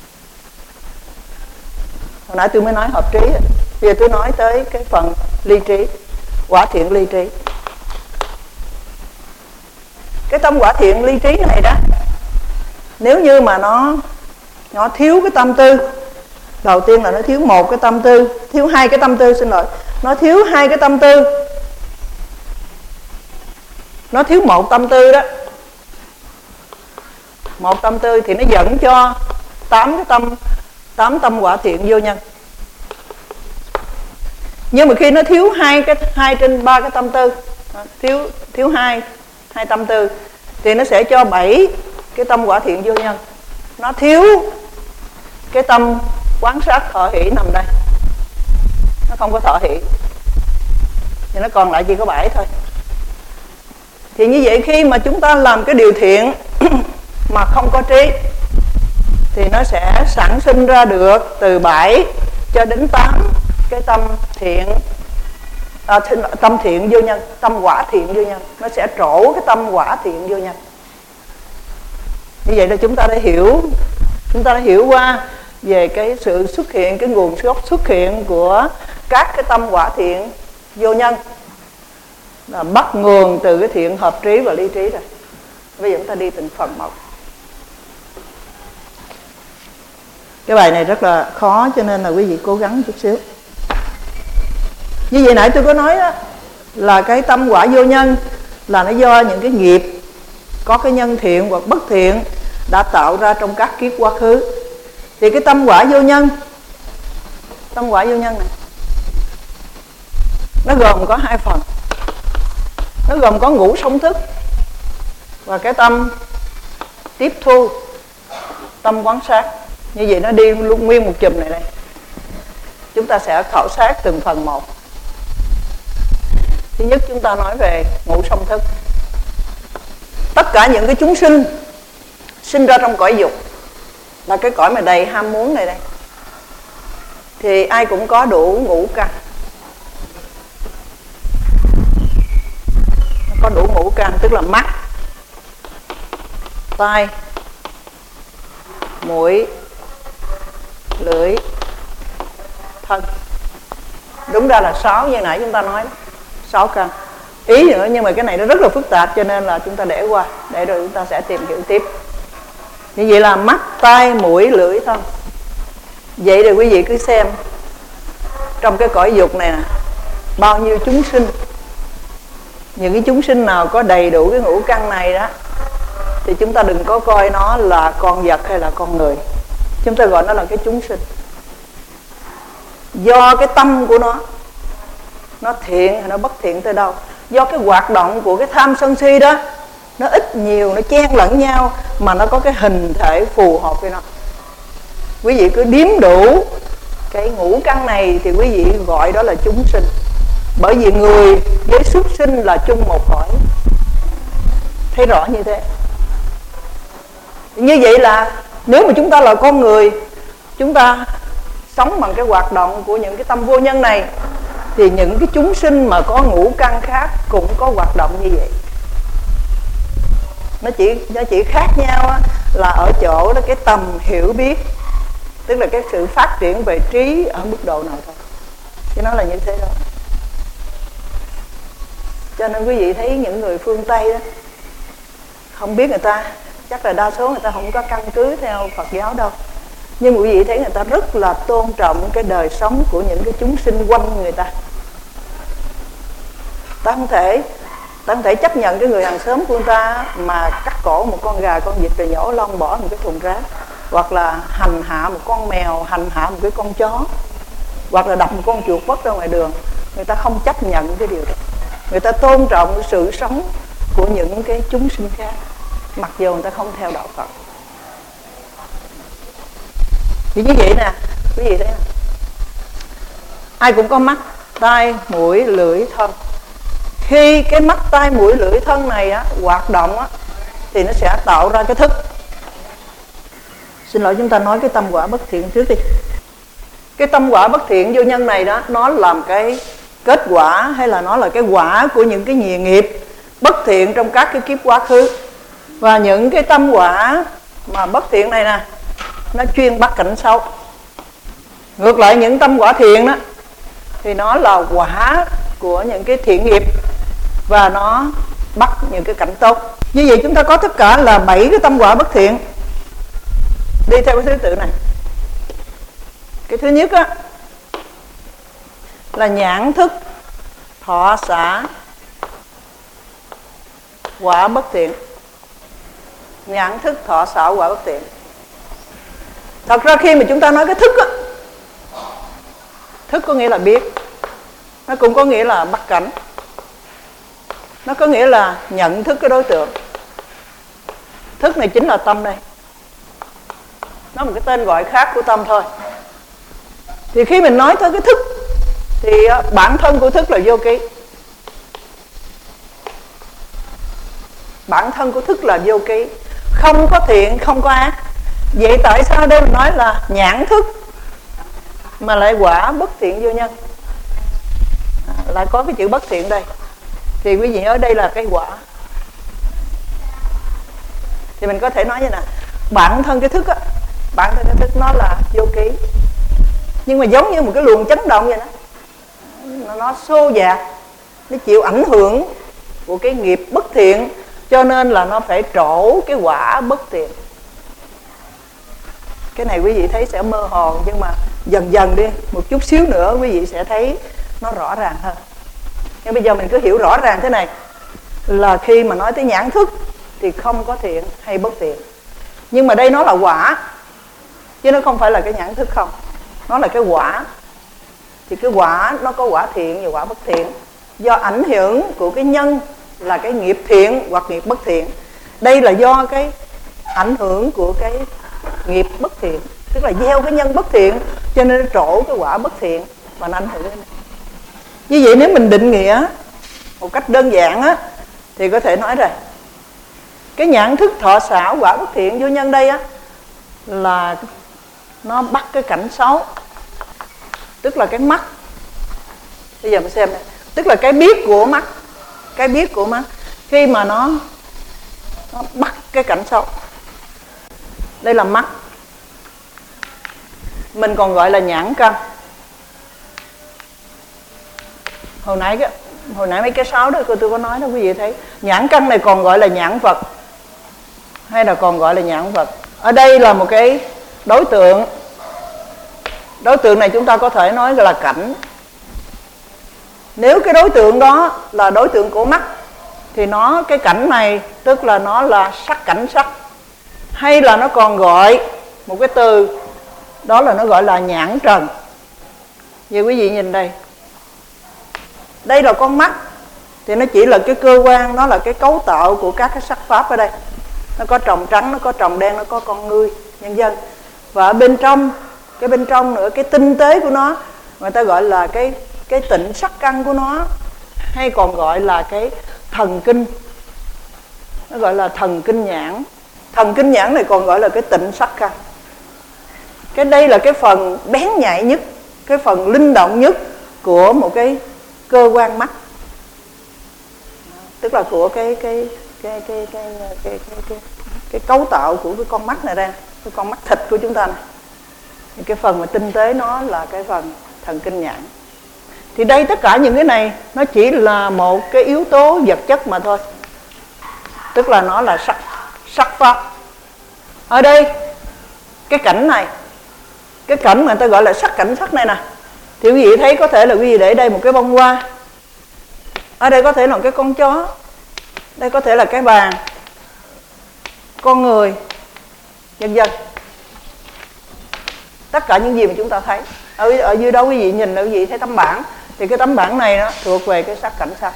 Hồi nãy tôi mới nói hợp trí, bây giờ tôi nói tới cái phần ly trí, quả thiện ly trí. Cái tâm quả thiện ly trí này đó, nếu như mà nó nó thiếu cái tâm tư, đầu tiên là nó thiếu một cái tâm tư, thiếu hai cái tâm tư, xin lỗi, nó thiếu hai cái tâm tư, nó thiếu một tâm tư đó, một tâm tư thì nó dẫn cho tám cái tâm, tám tâm quả thiện vô nhân. Nhưng mà khi nó thiếu hai cái hai trên ba cái tâm tư, thiếu thiếu hai hai tâm tư, thì nó sẽ cho bảy cái tâm quả thiện vô nhân. Nó thiếu cái tâm quán sát thọ hỷ nằm đây, nó không có thọ hỷ, thì nó còn lại chỉ có bảy thôi. Thì như vậy khi mà chúng ta làm cái điều thiện mà không có trí, thì nó sẽ sản sinh ra được từ bảy cho đến tám cái tâm thiện, à, tâm thiện vô nhân, tâm quả thiện vô nhân. Nó sẽ trổ cái tâm quả thiện vô nhân. Như vậy là chúng ta đã hiểu, chúng ta đã hiểu qua về cái sự xuất hiện, cái nguồn gốc xuất hiện của các cái tâm quả thiện vô nhân, là bắt nguồn từ cái thiện hợp trí và ly trí rồi. Bây giờ chúng ta đi từng phần một. Cái bài này rất là khó, cho nên là quý vị cố gắng chút xíu. Như vậy nãy tôi có nói đó, là cái tâm quả vô nhân là nó do những cái nghiệp có cái nhân thiện hoặc bất thiện đã tạo ra trong các kiếp quá khứ. Thì cái tâm quả vô nhân, tâm quả vô nhân này, nó gồm có hai phần. Nó gồm có ngũ song thức và cái tâm tiếp thu, tâm quán sát. Như vậy nó đi luôn nguyên một chùm này đây. Chúng ta sẽ khảo sát từng phần một. Thứ nhất chúng ta nói về ngũ song thức. Tất cả những cái chúng sinh sinh ra trong cõi dục, là cái cõi mà đầy ham muốn này đây, thì ai cũng có đủ ngũ căn. Có đủ ngũ căn tức là mắt, tai, mũi, lưỡi, thân. Đúng ra là sáu như nãy chúng ta nói đó, sáu căn. Ý nữa, nhưng mà cái này nó rất là phức tạp, cho nên là chúng ta để qua, để rồi chúng ta sẽ tìm hiểu tiếp. Như vậy là mắt, tai, mũi, lưỡi, thân. Vậy thì quý vị cứ xem trong cái cõi dục này nè, bao nhiêu chúng sinh. Những cái chúng sinh nào có đầy đủ cái ngũ căn này đó, thì chúng ta đừng có coi nó là con vật hay là con người, chúng ta gọi nó là cái chúng sinh. Do cái tâm của nó, nó thiện hay nó bất thiện tới đâu, do cái hoạt động của cái tham sân si đó, nó ít nhiều, nó chen lẫn nhau, mà nó có cái hình thể phù hợp với nó. Quý vị cứ đếm đủ cái ngũ căn này thì quý vị gọi đó là chúng sinh. Bởi vì người với súc sinh là chung một cõi. Thấy rõ như thế. Như vậy là nếu mà chúng ta là con người, chúng ta sống bằng cái hoạt động của những cái tâm vô nhân này, thì những cái chúng sinh mà có ngũ căn khác cũng có hoạt động như vậy. Nó chỉ nó chỉ khác nhau á, là ở chỗ đó cái tầm hiểu biết, tức là cái sự phát triển về trí ở mức độ nào thôi, chứ nó là như thế đó. Cho nên quý vị thấy những người phương Tây đó, không biết người ta, chắc là đa số người ta không có căn cứ theo Phật giáo đâu, nhưng quý vị thấy người ta rất là tôn trọng cái đời sống của những cái chúng sinh quanh người ta. Ta không thể ta không thể chấp nhận cái người hàng xóm của người ta mà cắt cổ một con gà, con vịt rồi nhổ lông bỏ một cái thùng rác, hoặc là hành hạ một con mèo, hành hạ một cái con chó, hoặc là đập một con chuột vất ra ngoài đường. Người ta không chấp nhận cái điều đó. Người ta tôn trọng sự sống của những cái chúng sinh khác, mặc dù người ta không theo đạo Phật. Thì như vậy nè, quý vị thấy nè, ai cũng có mắt, tai, mũi, lưỡi, thân. Khi cái mắt, tai, mũi, lưỡi, thân này á, hoạt động á, thì nó sẽ tạo ra cái thức. Xin lỗi, chúng ta nói cái tâm quả bất thiện trước đi. Cái tâm quả bất thiện vô nhân này đó, nó làm cái kết quả, hay là nó là cái quả của những cái nghiệp nghiệp bất thiện trong các cái kiếp quá khứ. Và những cái tâm quả mà bất thiện này nè, nó chuyên bắt cảnh xấu. Ngược lại những tâm quả thiện đó thì nó là quả của những cái thiện nghiệp, và nó bắt những cái cảnh tốt. Như vậy chúng ta có tất cả là bảy cái tâm quả bất thiện, đi theo cái thứ tự này. Cái thứ nhất á, là nhãn thức thọ xả quả bất thiện. Nhãn thức thọ xả quả bất thiện. Thật ra khi mà chúng ta nói cái thức á, thức có nghĩa là biết, nó cũng có nghĩa là bắt cảnh, nó có nghĩa là nhận thức cái đối tượng. Thức này chính là tâm đây, nó một cái tên gọi khác của tâm thôi. Thì khi mình nói tới cái thức thì bản thân của thức là vô ký. Bản thân của thức là vô ký, không có thiện, không có ác. Vậy tại sao đây mình nói là nhãn thức mà lại quả bất thiện vô nhân? À, lại có cái chữ bất thiện đây. Thì quý vị nhớ đây là cái quả. Thì mình có thể nói như này, bản thân cái thức á, bản thân cái thức nó là vô ký, nhưng mà giống như một cái luồng chấn động vậy đó, nó, nó xô dạt, nó chịu ảnh hưởng của cái nghiệp bất thiện, cho nên là nó phải trổ cái quả bất thiện. Cái này quý vị thấy sẽ mơ hồ, nhưng mà dần dần đi, một chút xíu nữa quý vị sẽ thấy nó rõ ràng hơn. Nhưng bây giờ mình cứ hiểu rõ ràng thế này, là khi mà nói tới nhãn thức thì không có thiện hay bất thiện, nhưng mà đây nó là quả, chứ nó không phải là cái nhãn thức không. Nó là cái quả. Thì cái quả nó có quả thiện và quả bất thiện, do ảnh hưởng của cái nhân là cái nghiệp thiện hoặc nghiệp bất thiện. Đây là do cái ảnh hưởng của cái nghiệp bất thiện, tức là gieo cái nhân bất thiện, cho nên nó trổ cái quả bất thiện và nó ảnh hưởng đến này. Như vậy nếu mình định nghĩa một cách đơn giản á, thì có thể nói rồi, cái nhãn thức thọ xả quả bất thiện vô nhân đây á, là nó bắt cái cảnh xấu, tức là cái mắt. Bây giờ mình xem này, tức là cái biết của mắt, cái biết của mắt khi mà nó, nó bắt cái cảnh xấu. Đây là mắt, mình còn gọi là nhãn căn. Hồi nãy cái, hồi nãy mấy cái sáu đó cô tôi có nói đó, quý vị thấy nhãn căn này còn gọi là nhãn vật, hay là còn gọi là nhãn vật. Ở đây là một cái đối tượng. Đối tượng này chúng ta có thể nói là cảnh. Nếu cái đối tượng đó là đối tượng của mắt thì nó, cái cảnh này tức là nó là sắc cảnh sắc, hay là nó còn gọi một cái từ, đó là nó gọi là nhãn trần. Vậy quý vị nhìn đây, đây là con mắt, thì nó chỉ là cái cơ quan, nó là cái cấu tạo của các cái sắc pháp ở đây. Nó có tròng trắng, nó có tròng đen, nó có con ngươi, nhân dân. Và ở bên trong, cái bên trong nữa, cái tinh tế của nó, người ta gọi là cái cái tịnh sắc căn của nó, hay còn gọi là cái thần kinh. Nó gọi là thần kinh nhãn. Thần kinh nhãn này còn gọi là cái tịnh sắc căn. Cái đây là cái phần bén nhạy nhất, cái phần linh động nhất của một cái cơ quan mắt, tức là của cái cái cái cái cái cái cái, cái, cái, cái cấu tạo của cái con mắt này ra, cái con mắt thịt của chúng ta này. Thì cái phần mà tinh tế nó là cái phần thần kinh nhãn. Thì đây tất cả những cái này nó chỉ là một cái yếu tố vật chất mà thôi, tức là nó là sắc sắc pháp. Ở đây cái cảnh này, cái cảnh mà người ta gọi là sắc cảnh sắc này nè, thì quý vị thấy có thể là quý vị để đây một cái bông hoa, ở đây có thể là cái con chó, đây có thể là cái bàn, con người, vân vân. Tất cả những gì mà chúng ta thấy ở, ở dưới đó quý vị nhìn là quý vị thấy tấm bảng, thì cái tấm bảng này nó thuộc về cái sắc cảnh sắc.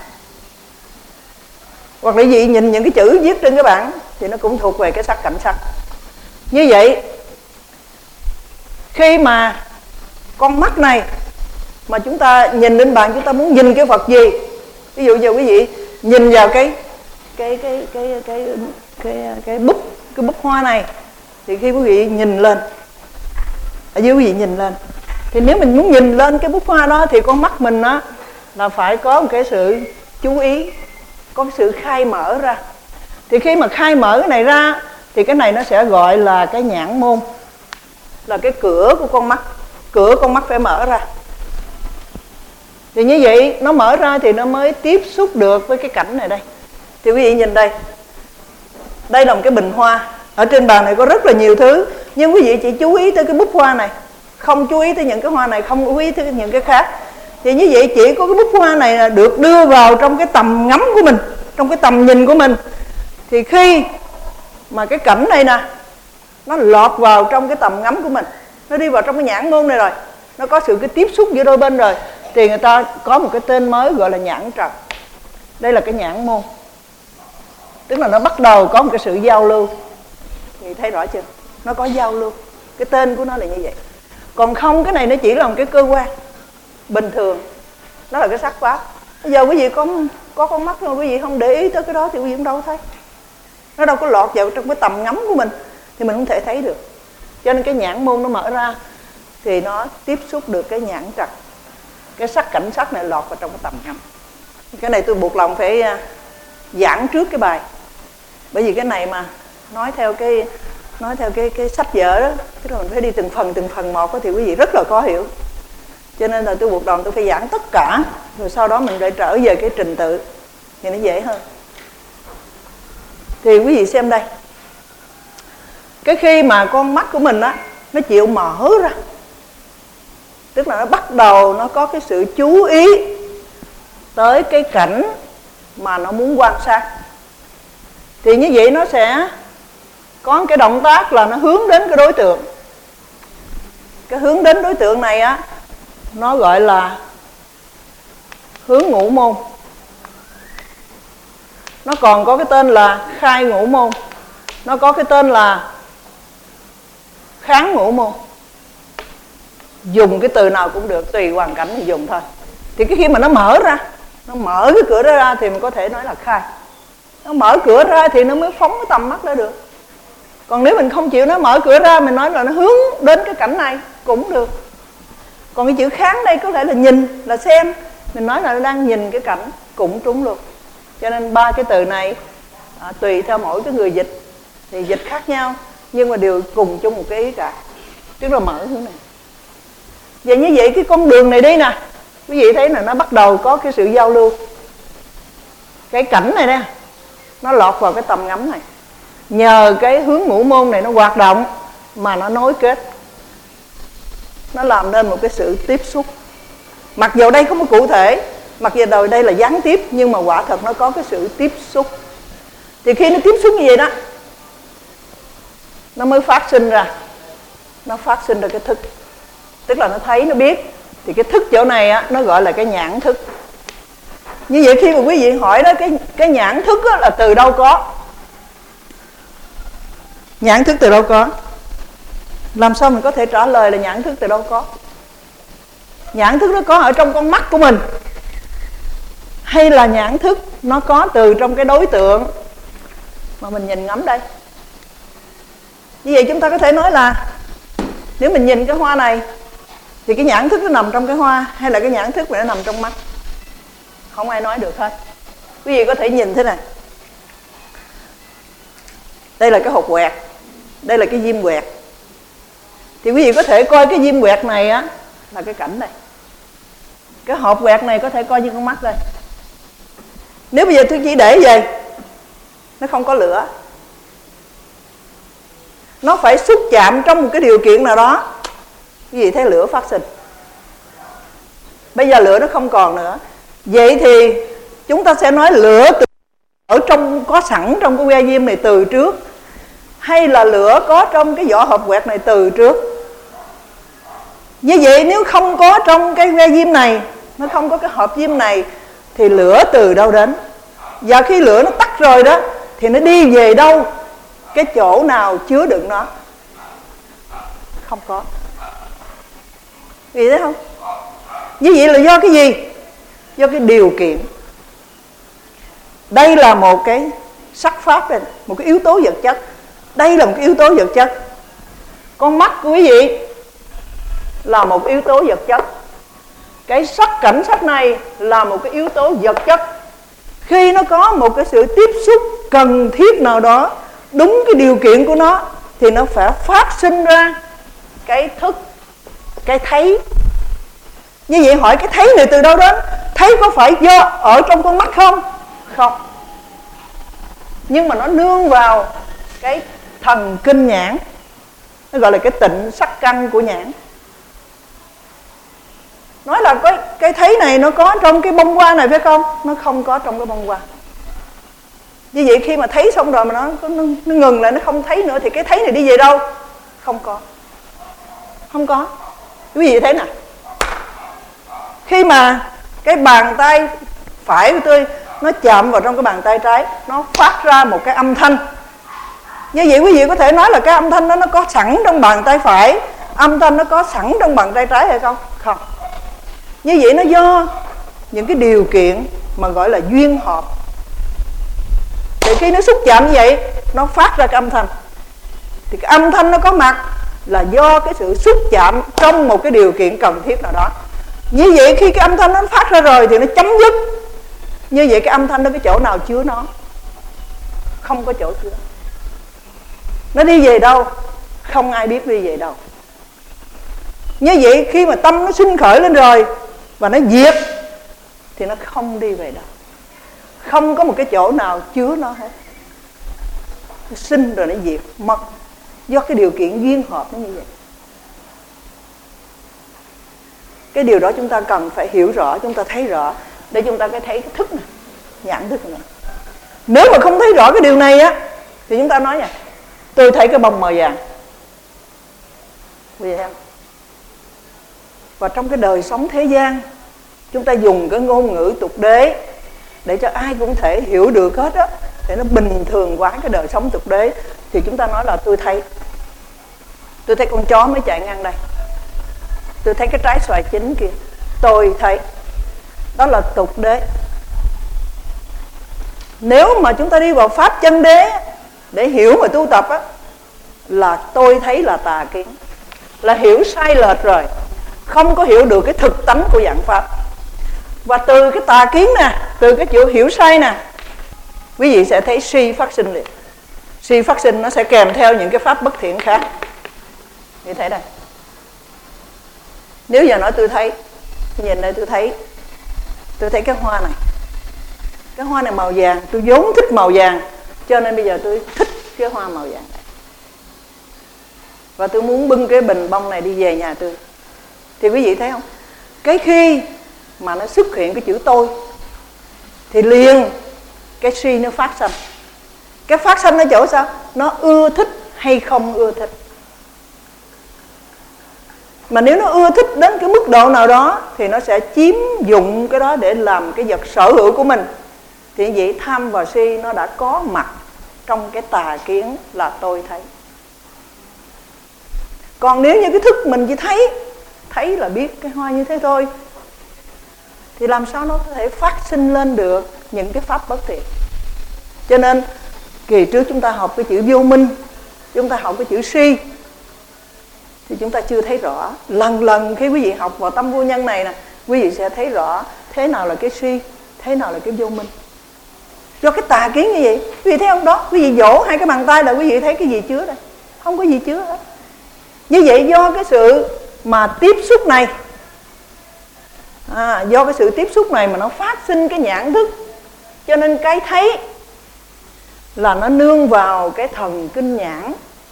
Hoặc là quý vị nhìn những cái chữ viết trên cái bảng thì nó cũng thuộc về cái sắc cảnh sắc. Như vậy khi mà con mắt này mà chúng ta nhìn lên bàn, chúng ta muốn nhìn cái vật gì, ví dụ giờ quý vị nhìn vào cái cái cái cái cái cái cái, cái búp cái búp hoa này, thì khi quý vị nhìn lên ở dưới quý vị nhìn lên, thì nếu mình muốn nhìn lên cái búp hoa đó thì con mắt mình á là phải có một cái sự chú ý, có cái sự khai mở ra. Thì khi mà khai mở cái này ra thì cái này nó sẽ gọi là cái nhãn môn, là cái cửa của con mắt. Cửa con mắt phải mở ra. Thì như vậy nó mở ra thì nó mới tiếp xúc được với cái cảnh này đây. Thì quý vị nhìn đây, đây là một cái bình hoa. Ở trên bàn này có rất là nhiều thứ, nhưng quý vị chỉ chú ý tới cái búp hoa này, không chú ý tới những cái hoa này, không chú ý tới những cái khác. Thì như vậy chỉ có cái búp hoa này là được đưa vào trong cái tầm ngắm của mình, trong cái tầm nhìn của mình. Thì khi mà cái cảnh này nè, nó lọt vào trong cái tầm ngắm của mình, nó đi vào trong cái nhãn môn này rồi, nó có sự cái tiếp xúc giữa đôi bên rồi, thì người ta có một cái tên mới gọi là nhãn trần. Đây là cái nhãn môn, tức là nó bắt đầu có một cái sự giao lưu. Thì thấy rõ chưa? Nó có giao lưu, cái tên của nó là như vậy. Còn không, cái này nó chỉ là một cái cơ quan bình thường, nó là cái sắc pháp. Bây giờ quý vị có có con mắt thôi, quý vị không để ý tới cái đó thì quý vị cũng đâu thấy, nó đâu có lọt vào trong cái tầm ngắm của mình, thì mình không thể thấy được. Cho nên cái nhãn môn nó mở ra thì nó tiếp xúc được cái nhãn trần, cái sắc cảnh sắc này lọt vào trong cái tầm ngắm. Cái này tôi buộc lòng phải giảng trước cái bài, bởi vì cái này mà nói theo cái nói theo cái cái sách vở đó, tức là mình phải đi từng phần từng phần một đó, thì quý vị rất là khó hiểu. Cho nên là tôi buộc lòng tôi phải giảng tất cả, rồi sau đó mình lại trở về cái trình tự thì nó dễ hơn. Thì quý vị xem đây, cái khi mà con mắt của mình á nó chịu mở ra, tức là nó bắt đầu nó có cái sự chú ý tới cái cảnh mà nó muốn quan sát, thì như vậy nó sẽ có cái động tác là nó hướng đến cái đối tượng. Cái hướng đến đối tượng này á, nó gọi là hướng ngũ môn. Nó còn có cái tên là khai ngũ môn, nó có cái tên là kháng ngũ môn. Dùng cái từ nào cũng được, tùy hoàn cảnh thì dùng thôi. Thì cái khi mà nó mở ra, nó mở cái cửa đó ra thì mình có thể nói là khai. Nó mở cửa ra thì nó mới phóng cái tầm mắt ra được. Còn nếu mình không chịu nó mở cửa ra, mình nói là nó hướng đến cái cảnh này cũng được. Còn cái chữ kháng đây có thể là nhìn, là xem, mình nói là nó đang nhìn cái cảnh cũng trúng luôn. Cho nên ba cái từ này à, tùy theo mỗi cái người dịch thì dịch khác nhau, nhưng mà đều cùng chung một cái ý cả, tức là mở hướng này. Vậy như vậy cái con đường này đi nè, quý vị thấy là nó bắt đầu có cái sự giao lưu. Cái cảnh này nè, nó lọt vào cái tầm ngắm này, nhờ cái hướng ngũ môn này nó hoạt động mà nó nối kết, nó làm nên một cái sự tiếp xúc. Mặc dù đây không có cụ thể, mặc dù đầu đây là gián tiếp, nhưng mà quả thật nó có cái sự tiếp xúc. Thì khi nó tiếp xúc như vậy đó, nó mới phát sinh ra, nó phát sinh ra cái thức, tức là nó thấy, nó biết. Thì cái thức chỗ này á, nó gọi là cái nhãn thức. Như vậy khi mà quý vị hỏi đó, cái, cái nhãn thức á, là từ đâu có? Nhãn thức từ đâu có? Làm sao mình có thể trả lời là nhãn thức từ đâu có? Nhãn thức nó có ở trong con mắt của mình, hay là nhãn thức nó có từ trong cái đối tượng mà mình nhìn ngắm đây? Như vậy chúng ta có thể nói là nếu mình nhìn cái hoa này, thì cái nhãn thức nó nằm trong cái hoa hay là cái nhãn thức mà nó nằm trong mắt? Không ai nói được hết. Quý vị có thể nhìn thế này. Đây là cái hột quẹt, đây là cái diêm quẹt. Thì quý vị có thể coi cái diêm quẹt này á là cái cảnh này. Cái hộp quẹt này có thể coi như con mắt đây. Nếu bây giờ tôi chỉ để vậy, nó không có lửa. Nó phải xúc chạm trong một cái điều kiện nào đó, quý vị thấy lửa phát sinh. Bây giờ lửa nó không còn nữa. Vậy thì chúng ta sẽ nói lửa từ ở trong có sẵn trong cái que diêm này từ trước, hay là lửa có trong cái vỏ hộp quẹt này từ trước? Như vậy nếu không có trong cái que diêm này, nó không có cái hộp diêm này, thì lửa từ đâu đến? Và khi lửa nó tắt rồi đó, thì nó đi về đâu? Cái chỗ nào chứa đựng nó? Không có. Vì thế không? Như vậy là do cái gì? Do cái điều kiện. Đây là một cái sắc pháp đây, một cái yếu tố vật chất. Đây là một cái yếu tố vật chất. Con mắt của quý vị là một yếu tố vật chất. Cái sắc cảnh sắc này là một cái yếu tố vật chất. Khi nó có một cái sự tiếp xúc cần thiết nào đó, đúng cái điều kiện của nó, thì nó phải phát sinh ra cái thức, cái thấy. Như vậy hỏi cái thấy này từ đâu đến? Thấy có phải do ở trong con mắt không? Không. Nhưng mà nó nương vào cái thần kinh nhãn, nó gọi là cái tịnh sắc căn của nhãn. Nói là cái, cái thấy này nó có trong cái bông hoa này phải không? Nó không có trong cái bông hoa. Như vậy khi mà thấy xong rồi mà nó, nó, nó ngừng lại, nó không thấy nữa, thì cái thấy này đi về đâu? Không có. Không có. Quý vị thấy nè, khi mà cái bàn tay phải của tôi nó chạm vào trong cái bàn tay trái, nó phát ra một cái âm thanh. Như vậy quý vị có thể nói là cái âm thanh đó nó có sẵn trong bàn tay phải, âm thanh nó có sẵn trong bàn tay trái hay không? Không. Như vậy nó do những cái điều kiện mà gọi là duyên hợp. Thì khi nó xúc chạm như vậy, nó phát ra cái âm thanh. Thì cái âm thanh nó có mặt là do cái sự xúc chạm trong một cái điều kiện cần thiết nào đó. Như vậy khi cái âm thanh nó phát ra rồi thì nó chấm dứt. Như vậy cái âm thanh đó cái chỗ nào chứa nó? Không có chỗ chứa. Nó đi về đâu? Không ai biết đi về đâu. Như vậy khi mà tâm nó sinh khởi lên rồi và nó diệt, thì nó không đi về đâu. Không có một cái chỗ nào chứa nó hết. Nó sinh rồi nó diệt, mất. Do cái điều kiện duyên hợp nó như vậy. Cái điều đó chúng ta cần phải hiểu rõ, chúng ta thấy rõ, để chúng ta có thấy cái thức này, nhãn thức này. Nếu mà không thấy rõ cái điều này á, thì chúng ta nói nha, tôi thấy cái bông màu vàng. Vì em. Và trong cái đời sống thế gian, chúng ta dùng cái ngôn ngữ tục đế để cho ai cũng thể hiểu được hết á, để nó bình thường hóa cái đời sống tục đế. Thì chúng ta nói là tôi thấy. Tôi thấy con chó mới chạy ngang đây. Tôi thấy cái trái xoài chín kia. Tôi thấy. Đó là tục đế. Nếu mà chúng ta đi vào pháp chân đế để hiểu và tu tập á, là tôi thấy là tà kiến, là hiểu sai lệch rồi, không có hiểu được cái thực tánh của dạng pháp. Và từ cái tà kiến nè, từ cái chữ hiểu sai nè, quý vị sẽ thấy si phát sinh liền. Si phát sinh nó sẽ kèm theo những cái pháp bất thiện khác. Như thế đây. Nếu giờ nói tôi thấy, nhìn đây tôi thấy, tôi thấy cái hoa này. Cái hoa này màu vàng, tôi vốn thích màu vàng, cho nên bây giờ tôi thích cái hoa màu vàng này. Và tôi muốn bưng cái bình bông này đi về nhà tôi. Thì quý vị thấy không? Cái khi mà nó xuất hiện cái chữ tôi, thì liền cái si nó phát sinh. Cái phát sinh ở chỗ sao? Nó ưa thích hay không ưa thích. Mà nếu nó ưa thích đến cái mức độ nào đó, thì nó sẽ chiếm dụng cái đó để làm cái vật sở hữu của mình. Thì vậy tham và si nó đã có mặt trong cái tà kiến là tôi thấy. Còn nếu như cái thức mình chỉ thấy, thấy là biết cái hoa như thế thôi, thì làm sao nó có thể phát sinh lên được những cái pháp bất thiện. Cho nên kỳ trước chúng ta học cái chữ vô minh, chúng ta học cái chữ si, thì chúng ta chưa thấy rõ. Lần lần khi quý vị học vào tâm vô nhân này nè, quý vị sẽ thấy rõ thế nào là cái si, thế nào là cái vô minh. Do cái tà kiến như vậy, quý vị thấy không đó? Quý vị vỗ hai cái bàn tay là quý vị thấy cái gì chứa đây? Không có gì chứa hết. Như vậy do cái sự mà tiếp xúc này, à, do cái sự tiếp xúc này mà nó phát sinh cái nhãn thức, cho nên cái thấy là nó nương vào cái thần kinh nhãn.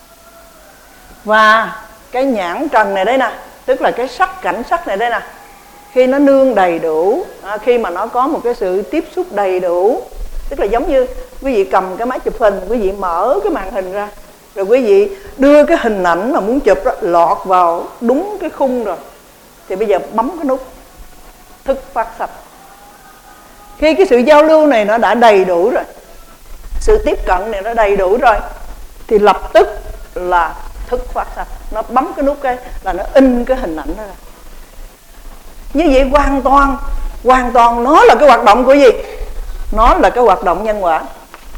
Và cái nhãn trần này đây nè, tức là cái sắc, cảnh sắc này đây nè, khi nó nương đầy đủ, à, khi mà nó có một cái sự tiếp xúc đầy đủ, tức là giống như quý vị cầm cái máy chụp hình, quý vị mở cái màn hình ra, rồi quý vị đưa cái hình ảnh mà muốn chụp đó, lọt vào đúng cái khung rồi, thì bây giờ bấm cái nút thức phát sạch. Khi cái sự giao lưu này nó đã đầy đủ rồi, sự tiếp cận này nó đầy đủ rồi, thì lập tức là thức phát sạch. Nó bấm cái nút cái là nó in cái hình ảnh đó ra. Như vậy hoàn toàn, hoàn toàn nó là cái hoạt động của gì? Nó là cái hoạt động nhân quả.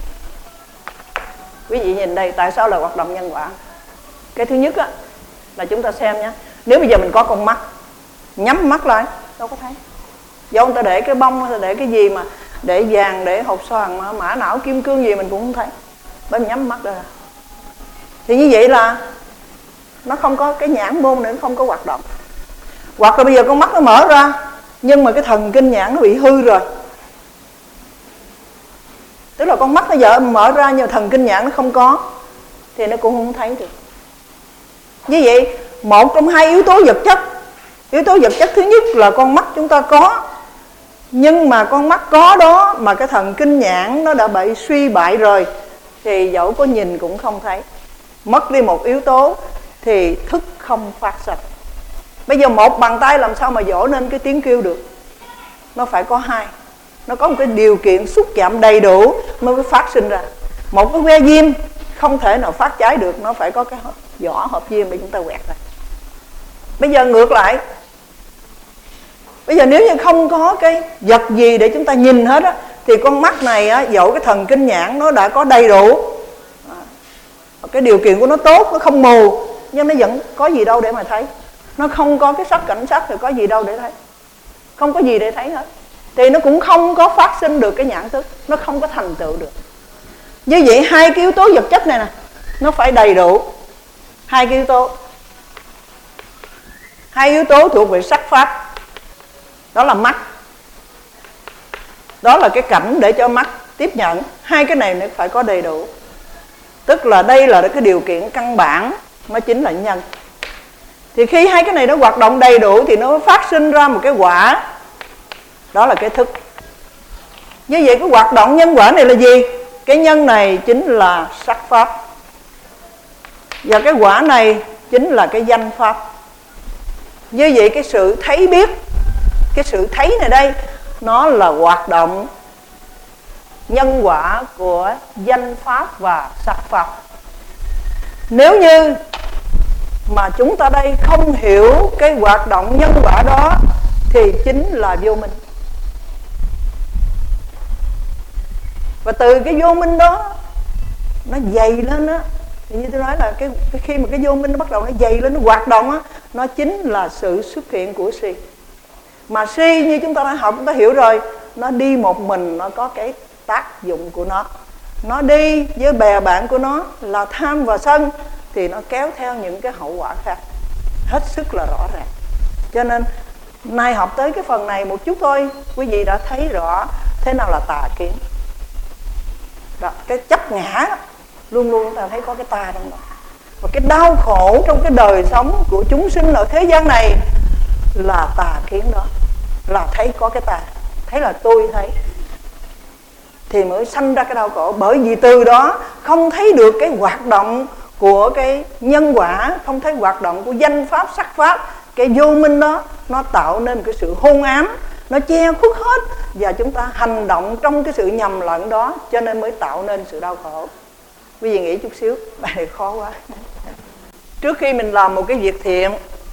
Quý vị nhìn đây, tại sao là hoạt động nhân quả? Cái thứ nhất á, là chúng ta xem nhé. Nếu bây giờ mình có con mắt, nhắm mắt lại, đâu có thấy. Do người ta để cái bông, người ta để cái gì mà để vàng, để hột xoàn, mã não, kim cương gì mình cũng không thấy, bởi mình nhắm mắt ra. Thì như vậy là nó không có cái nhãn môn nữa, nó không có hoạt động. Hoặc là bây giờ con mắt nó mở ra, nhưng mà cái thần kinh nhãn nó bị hư rồi, tức là con mắt nó giờ mở ra nhưng mà thần kinh nhãn nó không có, thì nó cũng không thấy được. Như vậy một trong hai yếu tố vật chất. Yếu tố vật chất thứ nhất là con mắt chúng ta có, nhưng mà con mắt có đó mà cái thần kinh nhãn nó đã bị suy bại rồi, thì dẫu có nhìn cũng không thấy. Mất đi một yếu tố thì thức không phát sạch. Bây giờ một bàn tay làm sao mà dỗ nên cái tiếng kêu được? Nó phải có hai. Nó có một cái điều kiện xúc chạm đầy đủ mới phát sinh ra. Một cái que diêm không thể nào phát cháy được, nó phải có cái vỏ hộp diêm để chúng ta quẹt ra. Bây giờ ngược lại, bây giờ nếu như không có cái vật gì để chúng ta nhìn hết á, thì con mắt này á, dẫu cái thần kinh nhãn nó đã có đầy đủ, cái điều kiện của nó tốt, nó không mù, nhưng nó vẫn có gì đâu để mà thấy. Nó không có cái sắc cảnh sắc thì có gì đâu để thấy. Không có gì để thấy hết, thì nó cũng không có phát sinh được cái nhãn thức, nó không có thành tựu được. Như vậy hai cái yếu tố vật chất này nè, nó phải đầy đủ. Hai cái yếu tố, hai yếu tố thuộc về sắc pháp, đó là mắt, đó là cái cảnh để cho mắt tiếp nhận. Hai cái này nó phải có đầy đủ. Tức là đây là cái điều kiện căn bản, nó chính là nhân. Thì khi hai cái này nó hoạt động đầy đủ thì nó phát sinh ra một cái quả, đó là cái thức. Như vậy cái hoạt động nhân quả này là gì? Cái nhân này chính là sắc pháp, và cái quả này chính là cái danh pháp. Như vậy cái sự thấy biết, cái sự thấy này đây, nó là hoạt động nhân quả của danh pháp và sắc pháp. Nếu như mà chúng ta đây không hiểu cái hoạt động nhân quả đó thì chính là vô minh. Và từ cái vô minh đó nó dày lên á, thì như tôi nói là cái, cái khi mà cái vô minh nó bắt đầu nó dày lên, nó hoạt động á, nó chính là sự xuất hiện của si. Mà si như chúng ta đã học, chúng ta hiểu rồi, nó đi một mình, nó có cái tác dụng của nó. Nó đi với bè bạn của nó là tham và sân, thì nó kéo theo những cái hậu quả khác, hết sức là rõ ràng. Cho nên nay học tới cái phần này một chút thôi, quý vị đã thấy rõ thế nào là tà kiến. Đó, cái chấp ngã đó, luôn luôn chúng ta thấy có cái ta trong đó. Và cái đau khổ trong cái đời sống của chúng sinh ở thế gian này là tà kiến đó, là thấy có cái ta, thấy là tôi thấy, thì mới sanh ra cái đau khổ. Bởi vì từ đó không thấy được cái hoạt động của cái nhân quả, không thấy hoạt động của danh pháp, sắc pháp. Cái vô minh đó nó tạo nên cái sự hôn ám, nó che khuất hết, và chúng ta hành động trong cái sự nhầm lẫn đó, cho nên mới tạo nên sự đau khổ. Quý vị nghĩ chút xíu, bài này khó quá. Trước khi mình làm một cái việc thiện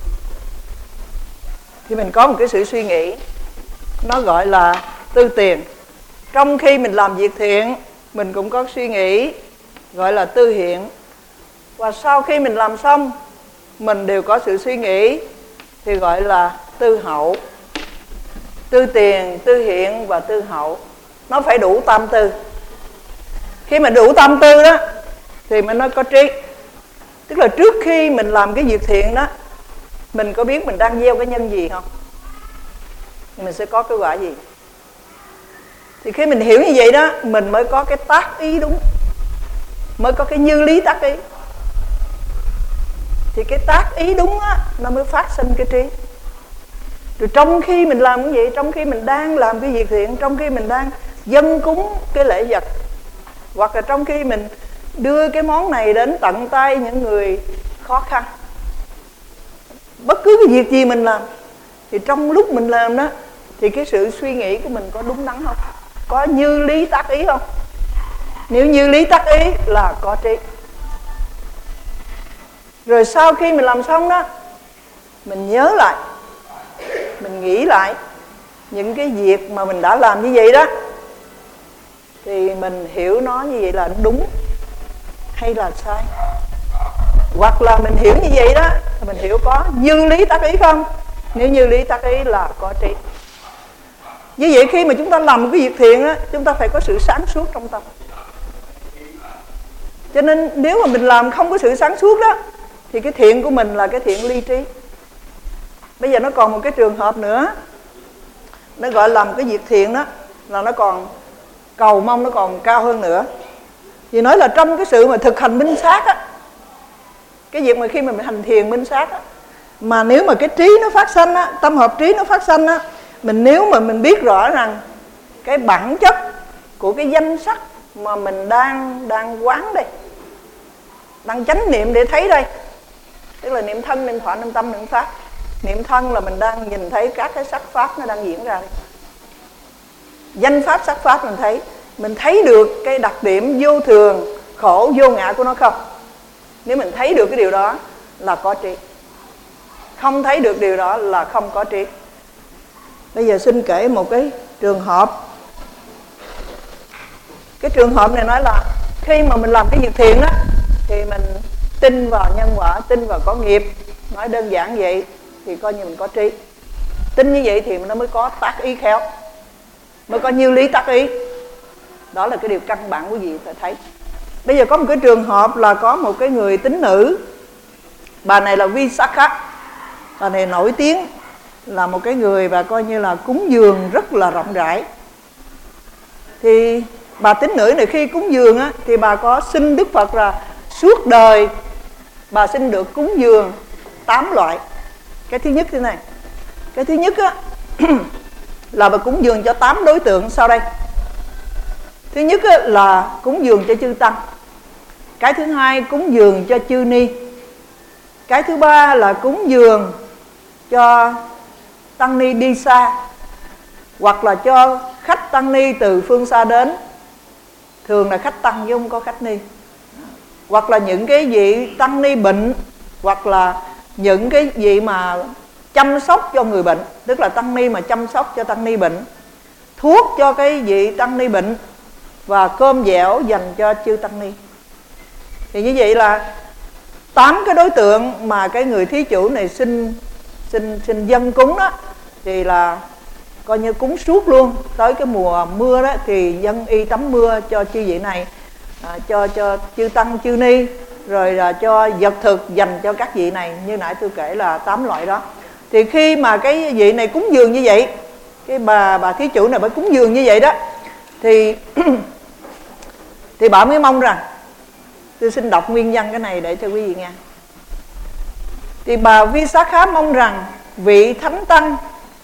thì mình có một cái sự suy nghĩ, nó gọi là tư tiền. Trong khi mình làm việc thiện, mình cũng có suy nghĩ gọi là tư hiện. Và sau khi mình làm xong mình đều có sự suy nghĩ thì gọi là tư hậu. Tư tiền, tư hiện và tư hậu. Nó phải đủ tam tư. Khi mà đủ tam tư đó thì mình nói có trí. Tức là trước khi mình làm cái việc thiện đó, mình có biết mình đang gieo cái nhân gì không? Thì mình sẽ có cái quả gì? Thì khi mình hiểu như vậy đó, mình mới có cái tác ý đúng, mới có cái như lý tác ý. Thì cái tác ý đúng á, nó mới phát sinh cái trí. Rồi trong khi mình làm cái gì, trong khi mình đang làm cái việc thiện, trong khi mình đang dâng cúng cái lễ vật, hoặc là trong khi mình đưa cái món này đến tận tay những người khó khăn, bất cứ cái việc gì mình làm, thì trong lúc mình làm đó, thì cái sự suy nghĩ của mình có đúng đắn không? Có như lý tác ý không? Nếu như lý tác ý là có trí. Rồi sau khi mình làm xong đó, mình nhớ lại, mình nghĩ lại những cái việc mà mình đã làm như vậy đó, thì mình hiểu nó như vậy là đúng hay là sai. Hoặc là mình hiểu như vậy đó, mình hiểu có như lý tác ý không? Nếu như lý tác ý là có trí. Như vậy khi mà chúng ta làm một cái việc thiện á, chúng ta phải có sự sáng suốt trong tâm. Cho nên nếu mà mình làm không có sự sáng suốt đó, thì cái thiện của mình là cái thiện ly trí. Bây giờ nó còn một cái trường hợp nữa, nó gọi là làm cái việc thiện đó, là nó còn cầu mong nó còn cao hơn nữa. Vì nói là trong cái sự mà thực hành minh sát á, cái việc mà khi mà mình hành thiền minh sát á, mà nếu mà cái trí nó phát sanh á, tâm hợp trí nó phát sanh á, mình nếu mà mình biết rõ rằng cái bản chất của cái danh sắc mà mình đang đang quán đây, đang chánh niệm để thấy đây, tức là niệm thân, niệm thọ, niệm tâm, niệm pháp. Niệm thân là mình đang nhìn thấy các cái sắc pháp nó đang diễn ra đây. Danh pháp sắc pháp mình thấy, mình thấy được cái đặc điểm vô thường, khổ, vô ngã của nó không? Nếu mình thấy được cái điều đó là có trí. Không thấy được điều đó là không có trí. Bây giờ xin kể một cái trường hợp. Cái trường hợp này nói là khi mà mình làm cái việc thiện đó, thì mình tin vào nhân quả, tin vào có nghiệp. Nói đơn giản vậy thì coi như mình có trí. Tin như vậy thì nó mới có tác ý khéo, mới có như lý tác ý. Đó là cái điều căn bản quý vị phải thấy. Bây giờ có một cái trường hợp là có một cái người tín nữ. Bà này là Visakha. Bà này nổi tiếng là một cái người bà coi như là cúng dường rất là rộng rãi. Thì bà tín nữ này khi cúng dường á, thì bà có xin Đức Phật là suốt đời bà xin được cúng dường tám loại. Cái thứ nhất thế này. Cái thứ nhất á, là bà cúng dường cho tám đối tượng sau đây. Thứ nhất á, là cúng dường cho chư tăng. Cái thứ hai cúng dường cho chư ni. Cái thứ ba là cúng dường cho tăng ni đi xa, hoặc là cho khách tăng ni từ phương xa đến. Thường là khách tăng chứ không có khách ni. Hoặc là những cái vị tăng ni bệnh, hoặc là những cái vị mà chăm sóc cho người bệnh, tức là tăng ni mà chăm sóc cho tăng ni bệnh, thuốc cho cái vị tăng ni bệnh, và cơm dẻo dành cho chư tăng ni. Thì như vậy là tám cái đối tượng mà cái người thí chủ này xin xin xin dâng cúng đó, thì là coi như cúng suốt luôn. Tới cái mùa mưa đó thì dâng y tắm mưa cho chư vị này, à, cho cho chư tăng chư ni, rồi là cho vật thực dành cho các vị này. Như nãy tôi kể là tám loại đó. Thì khi mà cái vị này cúng dường như vậy, cái bà bà thí chủ này bà cúng dường như vậy đó, thì thì bà mới mong rằng, tôi xin đọc nguyên văn cái này để cho quý vị nghe. Thì bà Visakha mong rằng vị thánh tăng,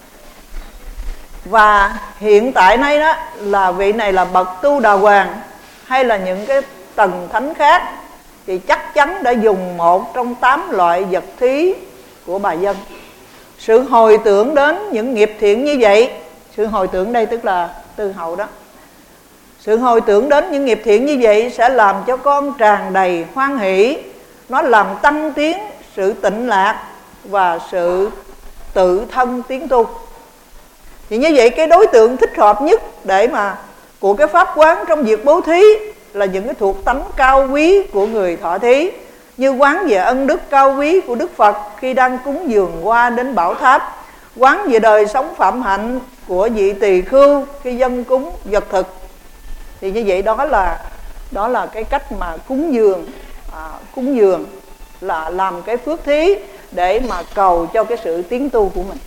và hiện tại nay đó là vị này là bậc tu đà hoàng hay là những cái tầng thánh khác, thì chắc chắn đã dùng một trong tám loại vật thí của bà dân. Sự hồi tưởng đến những nghiệp thiện như vậy, sự hồi tưởng đây tức là tư hậu đó, sự hồi tưởng đến những nghiệp thiện như vậy sẽ làm cho con tràn đầy hoan hỷ. Nó làm tăng tiến sự tịnh lạc và sự tự thân tiến tu. Thì như vậy cái đối tượng thích hợp nhất để mà của cái pháp quán trong việc bố thí là những cái thuộc tánh cao quý của người thọ thí. như quán về ân đức cao quý của Đức Phật khi đang cúng dường qua đến bảo tháp, quán về đời sống phạm hạnh của vị tỳ khưu khi dâng cúng vật thực. Thì như vậy đó là đó là cái cách mà cúng dường, à, cúng dường là làm cái phước thí để mà cầu cho cái sự tiến tu của mình.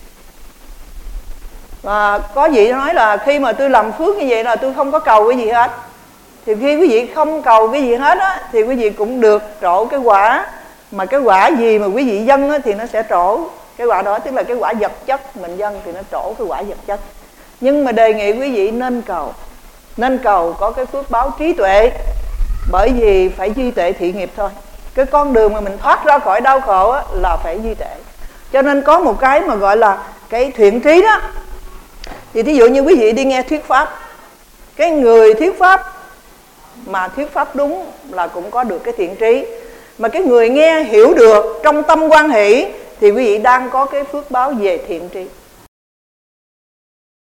Và có vị nói là khi mà tôi làm phước như vậy là tôi không có cầu cái gì hết. Thì khi quý vị không cầu cái gì hết á, thì quý vị cũng được trổ cái quả. Mà cái quả gì mà quý vị dâng á, thì nó sẽ trổ cái quả đó, tức là cái quả vật chất mình dâng thì nó trổ cái quả vật chất. Nhưng mà đề nghị quý vị nên cầu, nên cầu có cái phước báo trí tuệ, bởi vì phải duy tuệ thiện nghiệp thôi. Cái con đường mà mình thoát ra khỏi đau khổ á, là phải duy tuệ. Cho nên có một cái mà gọi là cái thiện trí đó. Thì thí dụ như quý vị đi nghe thuyết pháp, cái người thuyết pháp mà thuyết pháp đúng là cũng có được cái thiện trí. Mà cái người nghe hiểu được trong tâm hoan hỷ thì quý vị đang có cái phước báo về thiện trí.